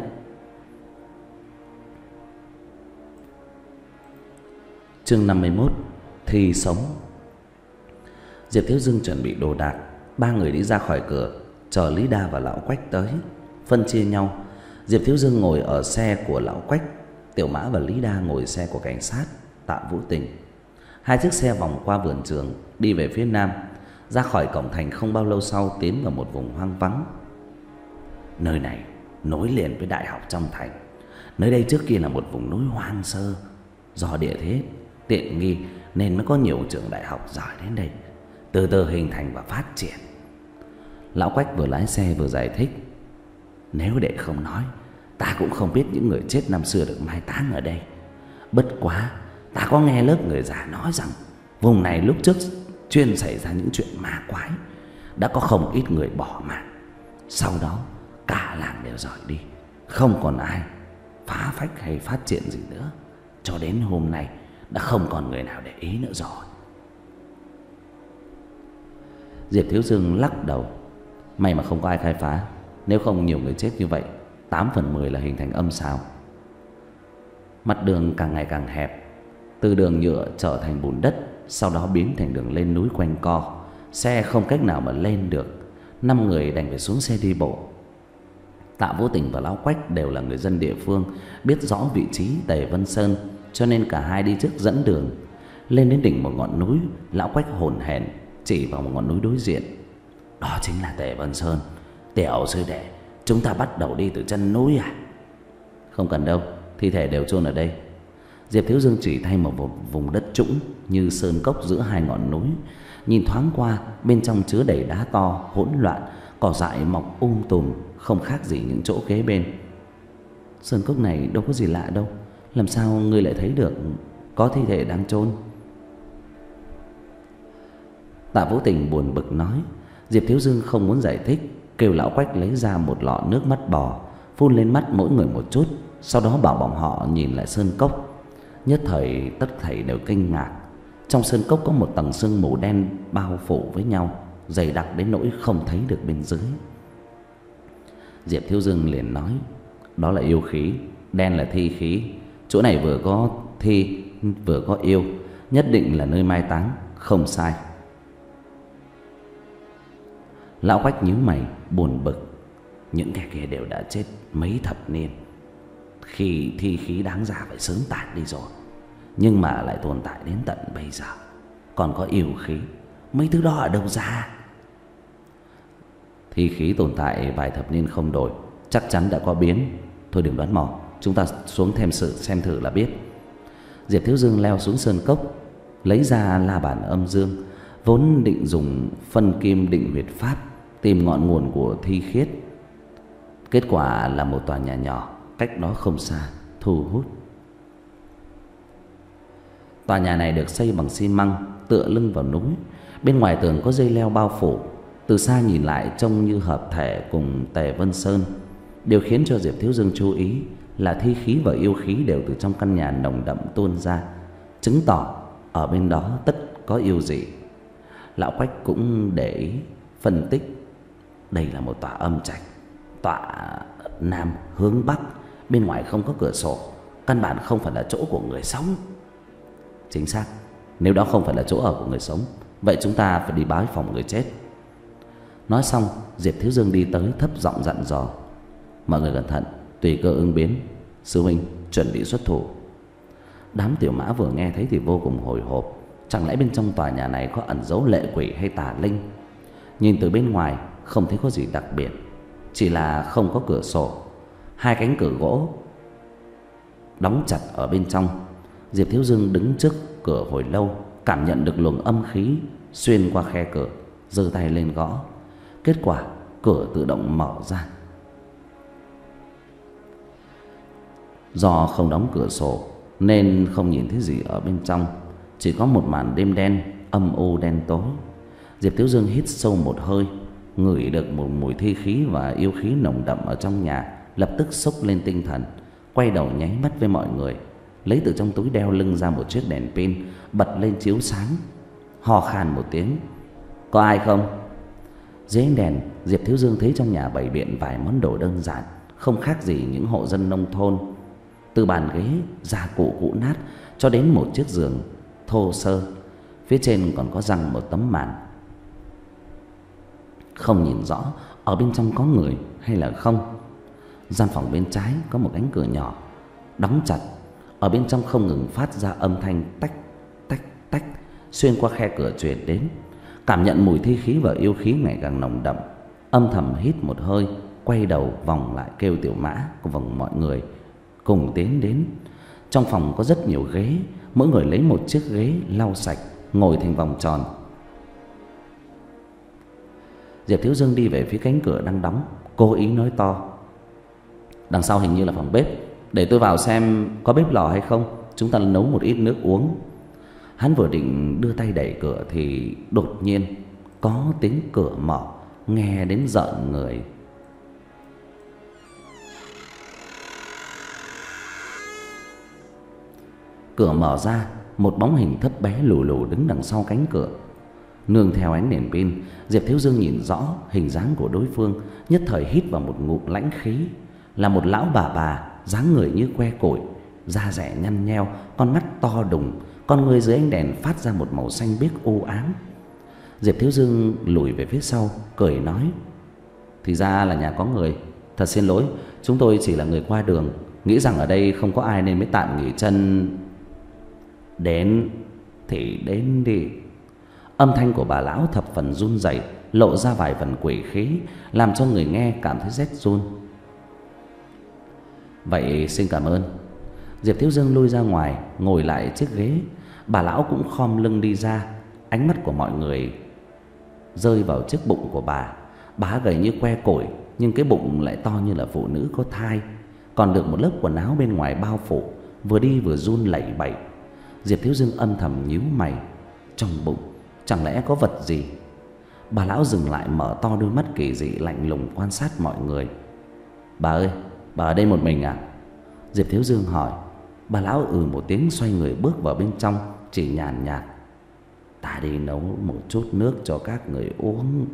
Chương năm mươi mốt. Thi sống. Diệp Thiếu Dương chuẩn bị đồ đạc, ba người đi ra khỏi cửa, chờ Lý Đa và lão Quách tới. Phân chia nhau, Diệp Thiếu Dương ngồi ở xe của lão Quách, Tiểu Mã và Lý Đa ngồi xe của cảnh sát Tạ Vũ Tình. Hai chiếc xe vòng qua vườn trường, đi về phía nam. Ra khỏi cổng thành không bao lâu sau, tiến vào một vùng hoang vắng. Nơi này nối liền với đại học trong thành. Nơi đây trước kia là một vùng núi hoang sơ, do địa thế tiện nghi nên mới có nhiều trường đại học giỏi đến đây, từ từ hình thành và phát triển. Lão Quách vừa lái xe vừa giải thích. Nếu để không nói, ta cũng không biết những người chết năm xưa được mai táng ở đây. Bất quá ta có nghe lớp người già nói rằng vùng này lúc trước chuyên xảy ra những chuyện ma quái, đã có không ít người bỏ mạng. Sau đó cả làng đều rời đi, không còn ai phá phách hay phát triển gì nữa. Cho đến hôm nay đã không còn người nào để ý nữa rồi. Diệp Thiếu Dương lắc đầu. May mà không có ai khai phá, nếu không nhiều người chết như vậy, tám phần mười là hình thành âm sao. Mặt đường càng ngày càng hẹp, từ đường nhựa trở thành bùn đất, sau đó biến thành đường lên núi quanh co. Xe không cách nào mà lên được, năm người đành phải xuống xe đi bộ. Tạ Vô Tình và Lão Quách đều là người dân địa phương, biết rõ vị trí Tề Vân Sơn, cho nên cả hai đi trước dẫn đường. Lên đến đỉnh một ngọn núi, Lão Quách hồn hển chỉ vào một ngọn núi đối diện. Đó chính là Tề Vân Sơn. Tiểu sư đệ, chúng ta bắt đầu đi từ chân núi à? Không cần đâu, thi thể đều chôn ở đây. Diệp Thiếu Dương chỉ thay một vùng đất trũng như sơn cốc giữa hai ngọn núi. Nhìn thoáng qua, bên trong chứa đầy đá to hỗn loạn, cỏ dại mọc um tùm, không khác gì những chỗ kế bên. Sơn cốc này đâu có gì lạ đâu, làm sao ngươi lại thấy được có thi thể đang chôn? Tạ Vô Tình buồn bực nói. Diệp Thiếu Dương không muốn giải thích, kêu Lão Quách lấy ra một lọ nước mắt bò, phun lên mắt mỗi người một chút, sau đó bảo bọn họ nhìn lại sơn cốc. Nhất thời tất thảy đều kinh ngạc. Trong sơn cốc có một tầng sương mù đen bao phủ với nhau, dày đặc đến nỗi không thấy được bên dưới. Diệp Thiếu Dương liền nói, đó là yêu khí, đen là thi khí. Chỗ này vừa có thi vừa có yêu, nhất định là nơi mai táng, không sai. Lão Quách nhíu mày buồn bực. Những kẻ kia đều đã chết mấy thập niên, khi thi khí đáng ra phải sớm tàn đi rồi, nhưng mà lại tồn tại đến tận bây giờ. Còn có yêu khí, mấy thứ đó ở đâu ra? Thi khí tồn tại vài thập niên không đổi, chắc chắn đã có biến. Thôi đừng đoán mò, chúng ta xuống thêm sự xem thử là biết. Diệp Thiếu Dương leo xuống sơn cốc, lấy ra la bàn âm dương, vốn định dùng phân kim định huyệt pháp tìm ngọn nguồn của thi khiết. Kết quả là một tòa nhà nhỏ cách đó không xa thu hút. Tòa nhà này được xây bằng xi măng, tựa lưng vào núi. Bên ngoài tường có dây leo bao phủ, từ xa nhìn lại trông như hợp thể cùng Tề Vân Sơn. Điều khiến cho Diệp Thiếu Dương chú ý là thi khí và yêu khí đều từ trong căn nhà nồng đậm tuôn ra, chứng tỏ ở bên đó tất có yêu dị. Lão Quách cũng để ý phân tích, đây là một tòa âm trạch, tọa nam hướng bắc, bên ngoài không có cửa sổ, căn bản không phải là chỗ của người sống. Chính xác, nếu đó không phải là chỗ ở của người sống, vậy chúng ta phải đi bái phòng người chết. Nói xong, Diệp Thiếu Dương đi tới thấp giọng dặn dò, mọi người cẩn thận, tùy cơ ứng biến. Sư huynh chuẩn bị xuất thủ. Đám tiểu mã vừa nghe thấy thì vô cùng hồi hộp. Chẳng lẽ bên trong tòa nhà này có ẩn giấu lệ quỷ hay tà linh? Nhìn từ bên ngoài không thấy có gì đặc biệt, chỉ là không có cửa sổ, hai cánh cửa gỗ đóng chặt ở bên trong. Diệp Thiếu Dương đứng trước cửa hồi lâu, cảm nhận được luồng âm khí xuyên qua khe cửa, giơ tay lên gõ. Kết quả cửa tự động mở ra. Do không đóng cửa sổ nên không nhìn thấy gì ở bên trong, chỉ có một màn đêm đen âm u đen tối. Diệp Thiếu Dương hít sâu một hơi, ngửi được một mùi thi khí và yêu khí nồng đậm ở trong nhà, lập tức xốc lên tinh thần, quay đầu nháy mắt với mọi người, lấy từ trong túi đeo lưng ra một chiếc đèn pin, bật lên chiếu sáng, hò khan một tiếng, có ai không? Dưới ánh đèn, Diệp Thiếu Dương thấy trong nhà bày biện vài món đồ đơn giản, không khác gì những hộ dân nông thôn. Từ bàn ghế, gia cụ cũ nát cho đến một chiếc giường thô sơ, phía trên còn có răng một tấm màn. Không nhìn rõ ở bên trong có người hay là không. Gian phòng bên trái có một cánh cửa nhỏ đóng chặt, ở bên trong không ngừng phát ra âm thanh tách tách tách xuyên qua khe cửa truyền đến. Cảm nhận mùi thi khí và yêu khí ngày càng nồng đậm, âm thầm hít một hơi, quay đầu vòng lại kêu tiểu mã cùng mọi người cùng tiến đến. Trong phòng có rất nhiều ghế, mỗi người lấy một chiếc ghế lau sạch, ngồi thành vòng tròn. Diệp Thiếu Dương đi về phía cánh cửa đang đóng, cố ý nói to, Đằng sau hình như là phòng bếp. Để tôi vào xem có bếp lò hay không, chúng ta nấu một ít nước uống. Hắn vừa định đưa tay đẩy cửa thì đột nhiên có tiếng cửa mở, nghe đến rợn người. Cửa mở ra, một bóng hình thấp bé lù lù đứng đằng sau cánh cửa. Nương theo ánh đèn pin, Diệp Thiếu Dương nhìn rõ hình dáng của đối phương, nhất thời hít vào một ngụm lãnh khí. Là một lão bà bà, dáng người như que củi, da dẻ nhăn nheo, con mắt to đùng, con người dưới ánh đèn phát ra một màu xanh biếc u ám. Diệp Thiếu Dương lùi về phía sau, cười nói: thì ra là nhà có người. Thật xin lỗi, chúng tôi chỉ là người qua đường, nghĩ rằng ở đây không có ai nên mới tạm nghỉ chân. Đến thì đến đi. Âm thanh của bà lão thập phần run rẩy, lộ ra vài phần quỷ khí, làm cho người nghe cảm thấy rét run. Vậy xin cảm ơn. Diệp Thiếu Dương lui ra ngoài, ngồi lại chiếc ghế. Bà lão cũng khom lưng đi ra. Ánh mắt của mọi người rơi vào chiếc bụng của bà. Bà gầy như que củi, nhưng cái bụng lại to như là phụ nữ có thai, còn được một lớp quần áo bên ngoài bao phủ, vừa đi vừa run lẩy bẩy. Diệp Thiếu Dương âm thầm nhíu mày, trong bụng chẳng lẽ có vật gì? Bà lão dừng lại, mở to đôi mắt kỳ dị lạnh lùng quan sát mọi người. Bà ơi, bà ở đây một mình à? Diệp Thiếu Dương hỏi. Bà lão ừ một tiếng, xoay người bước vào bên trong, chỉ nhàn nhạt: ta đi nấu một chút nước cho các người uống.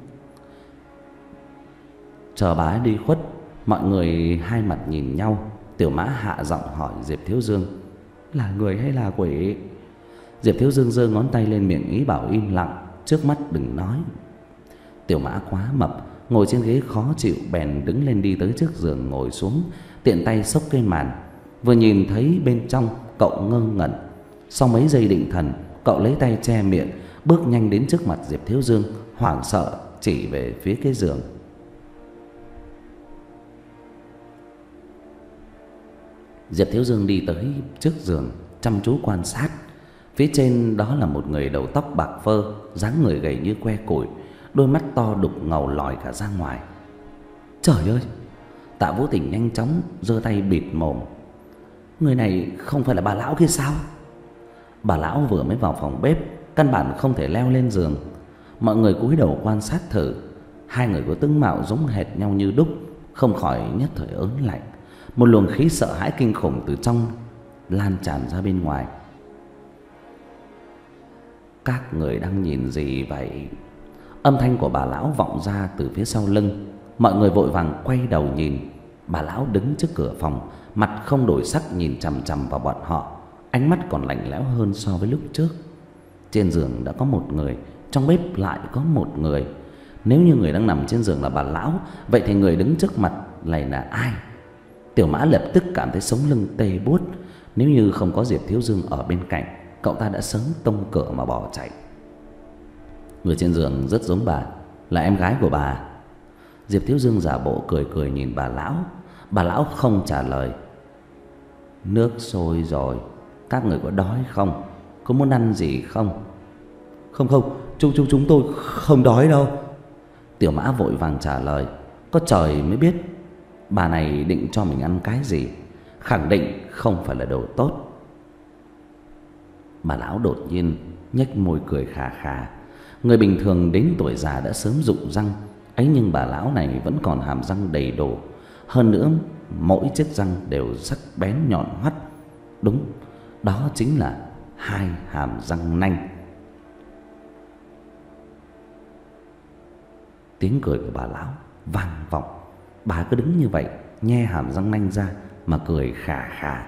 Chờ bà ấy đi khuất, mọi người hai mặt nhìn nhau. Tiểu Mã hạ giọng hỏi Diệp Thiếu Dương: là người hay là quỷ? Diệp Thiếu Dương giơ ngón tay lên miệng ý bảo im lặng, trước mắt đừng nói. Tiểu Mã quá mập, ngồi trên ghế khó chịu, bèn đứng lên đi tới trước giường ngồi xuống, tiện tay xốc cây màn. Vừa nhìn thấy bên trong, cậu ngơ ngẩn. Sau mấy giây định thần, cậu lấy tay che miệng, bước nhanh đến trước mặt Diệp Thiếu Dương, hoảng sợ chỉ về phía cái giường. Diệp Thiếu Dương đi tới trước giường, chăm chú quan sát. Phía trên đó là một người đầu tóc bạc phơ, dáng người gầy như que củi, đôi mắt to đục ngầu lòi cả ra ngoài. Trời ơi! Tạ Vũ Tình nhanh chóng giơ tay bịt mồm. Người này không phải là bà lão kia sao? Bà lão vừa mới vào phòng bếp, căn bản không thể leo lên giường. Mọi người cúi đầu quan sát thử. Hai người có tướng mạo giống hệt nhau như đúc, không khỏi nhất thời ớn lạnh. Một luồng khí sợ hãi kinh khủng từ trong lan tràn ra bên ngoài. Các người đang nhìn gì vậy? Âm thanh của bà lão vọng ra từ phía sau lưng. Mọi người vội vàng quay đầu nhìn. Bà lão đứng trước cửa phòng, mặt không đổi sắc, nhìn chằm chằm vào bọn họ, ánh mắt còn lạnh lẽo hơn so với lúc trước. Trên giường đã có một người, trong bếp lại có một người. Nếu như người đang nằm trên giường là bà lão, vậy thì người đứng trước mặt này là ai? Tiểu Mã lập tức cảm thấy sống lưng tê buốt. Nếu như không có Diệp Thiếu Dương ở bên cạnh, cậu ta đã sớm tông cửa mà bỏ chạy. Người trên giường rất giống bà, là em gái của bà. Diệp Thiếu Dương giả bộ cười cười nhìn bà lão. Bà lão không trả lời. Nước sôi rồi, các người có đói không? Có muốn ăn gì không? Không không, chúng chúng chúng tôi không đói đâu. Tiểu Mã vội vàng trả lời. Có trời mới biết bà này định cho mình ăn cái gì, khẳng định không phải là đồ tốt. Bà lão đột nhiên nhếch môi cười khà khà. Người bình thường đến tuổi già đã sớm rụng răng ấy, nhưng bà lão này vẫn còn hàm răng đầy đủ. Hơn nữa mỗi chiếc răng đều sắc bén nhọn hoắt. Đúng, đó chính là hai hàm răng nanh. Tiếng cười của bà lão vang vọng. Bà cứ đứng như vậy, nhe hàm răng nanh ra mà cười khà khà.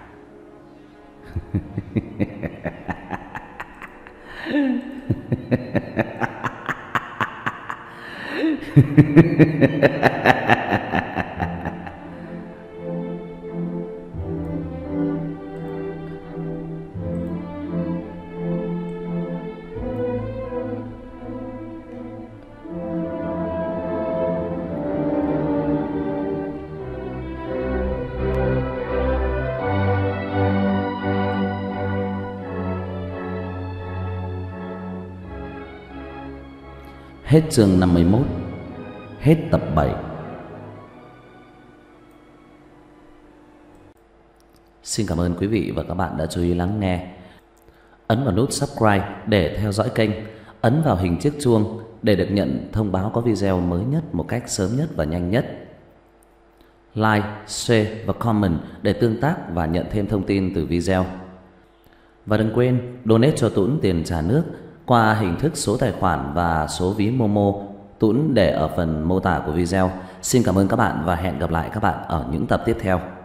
Hết chương năm mươi mốt. Hết tập bảy. Xin cảm ơn quý vị và các bạn đã chú ý lắng nghe. Ấn vào nút subscribe để theo dõi kênh. Ấn vào hình chiếc chuông để được nhận thông báo có video mới nhất một cách sớm nhất và nhanh nhất. Like, share và comment để tương tác và nhận thêm thông tin từ video. Và đừng quên donate cho Tuấn tiền trả nước qua hình thức số tài khoản và số ví Momo Tuấn để ở phần mô tả của video. Xin cảm ơn các bạn và hẹn gặp lại các bạn ở những tập tiếp theo.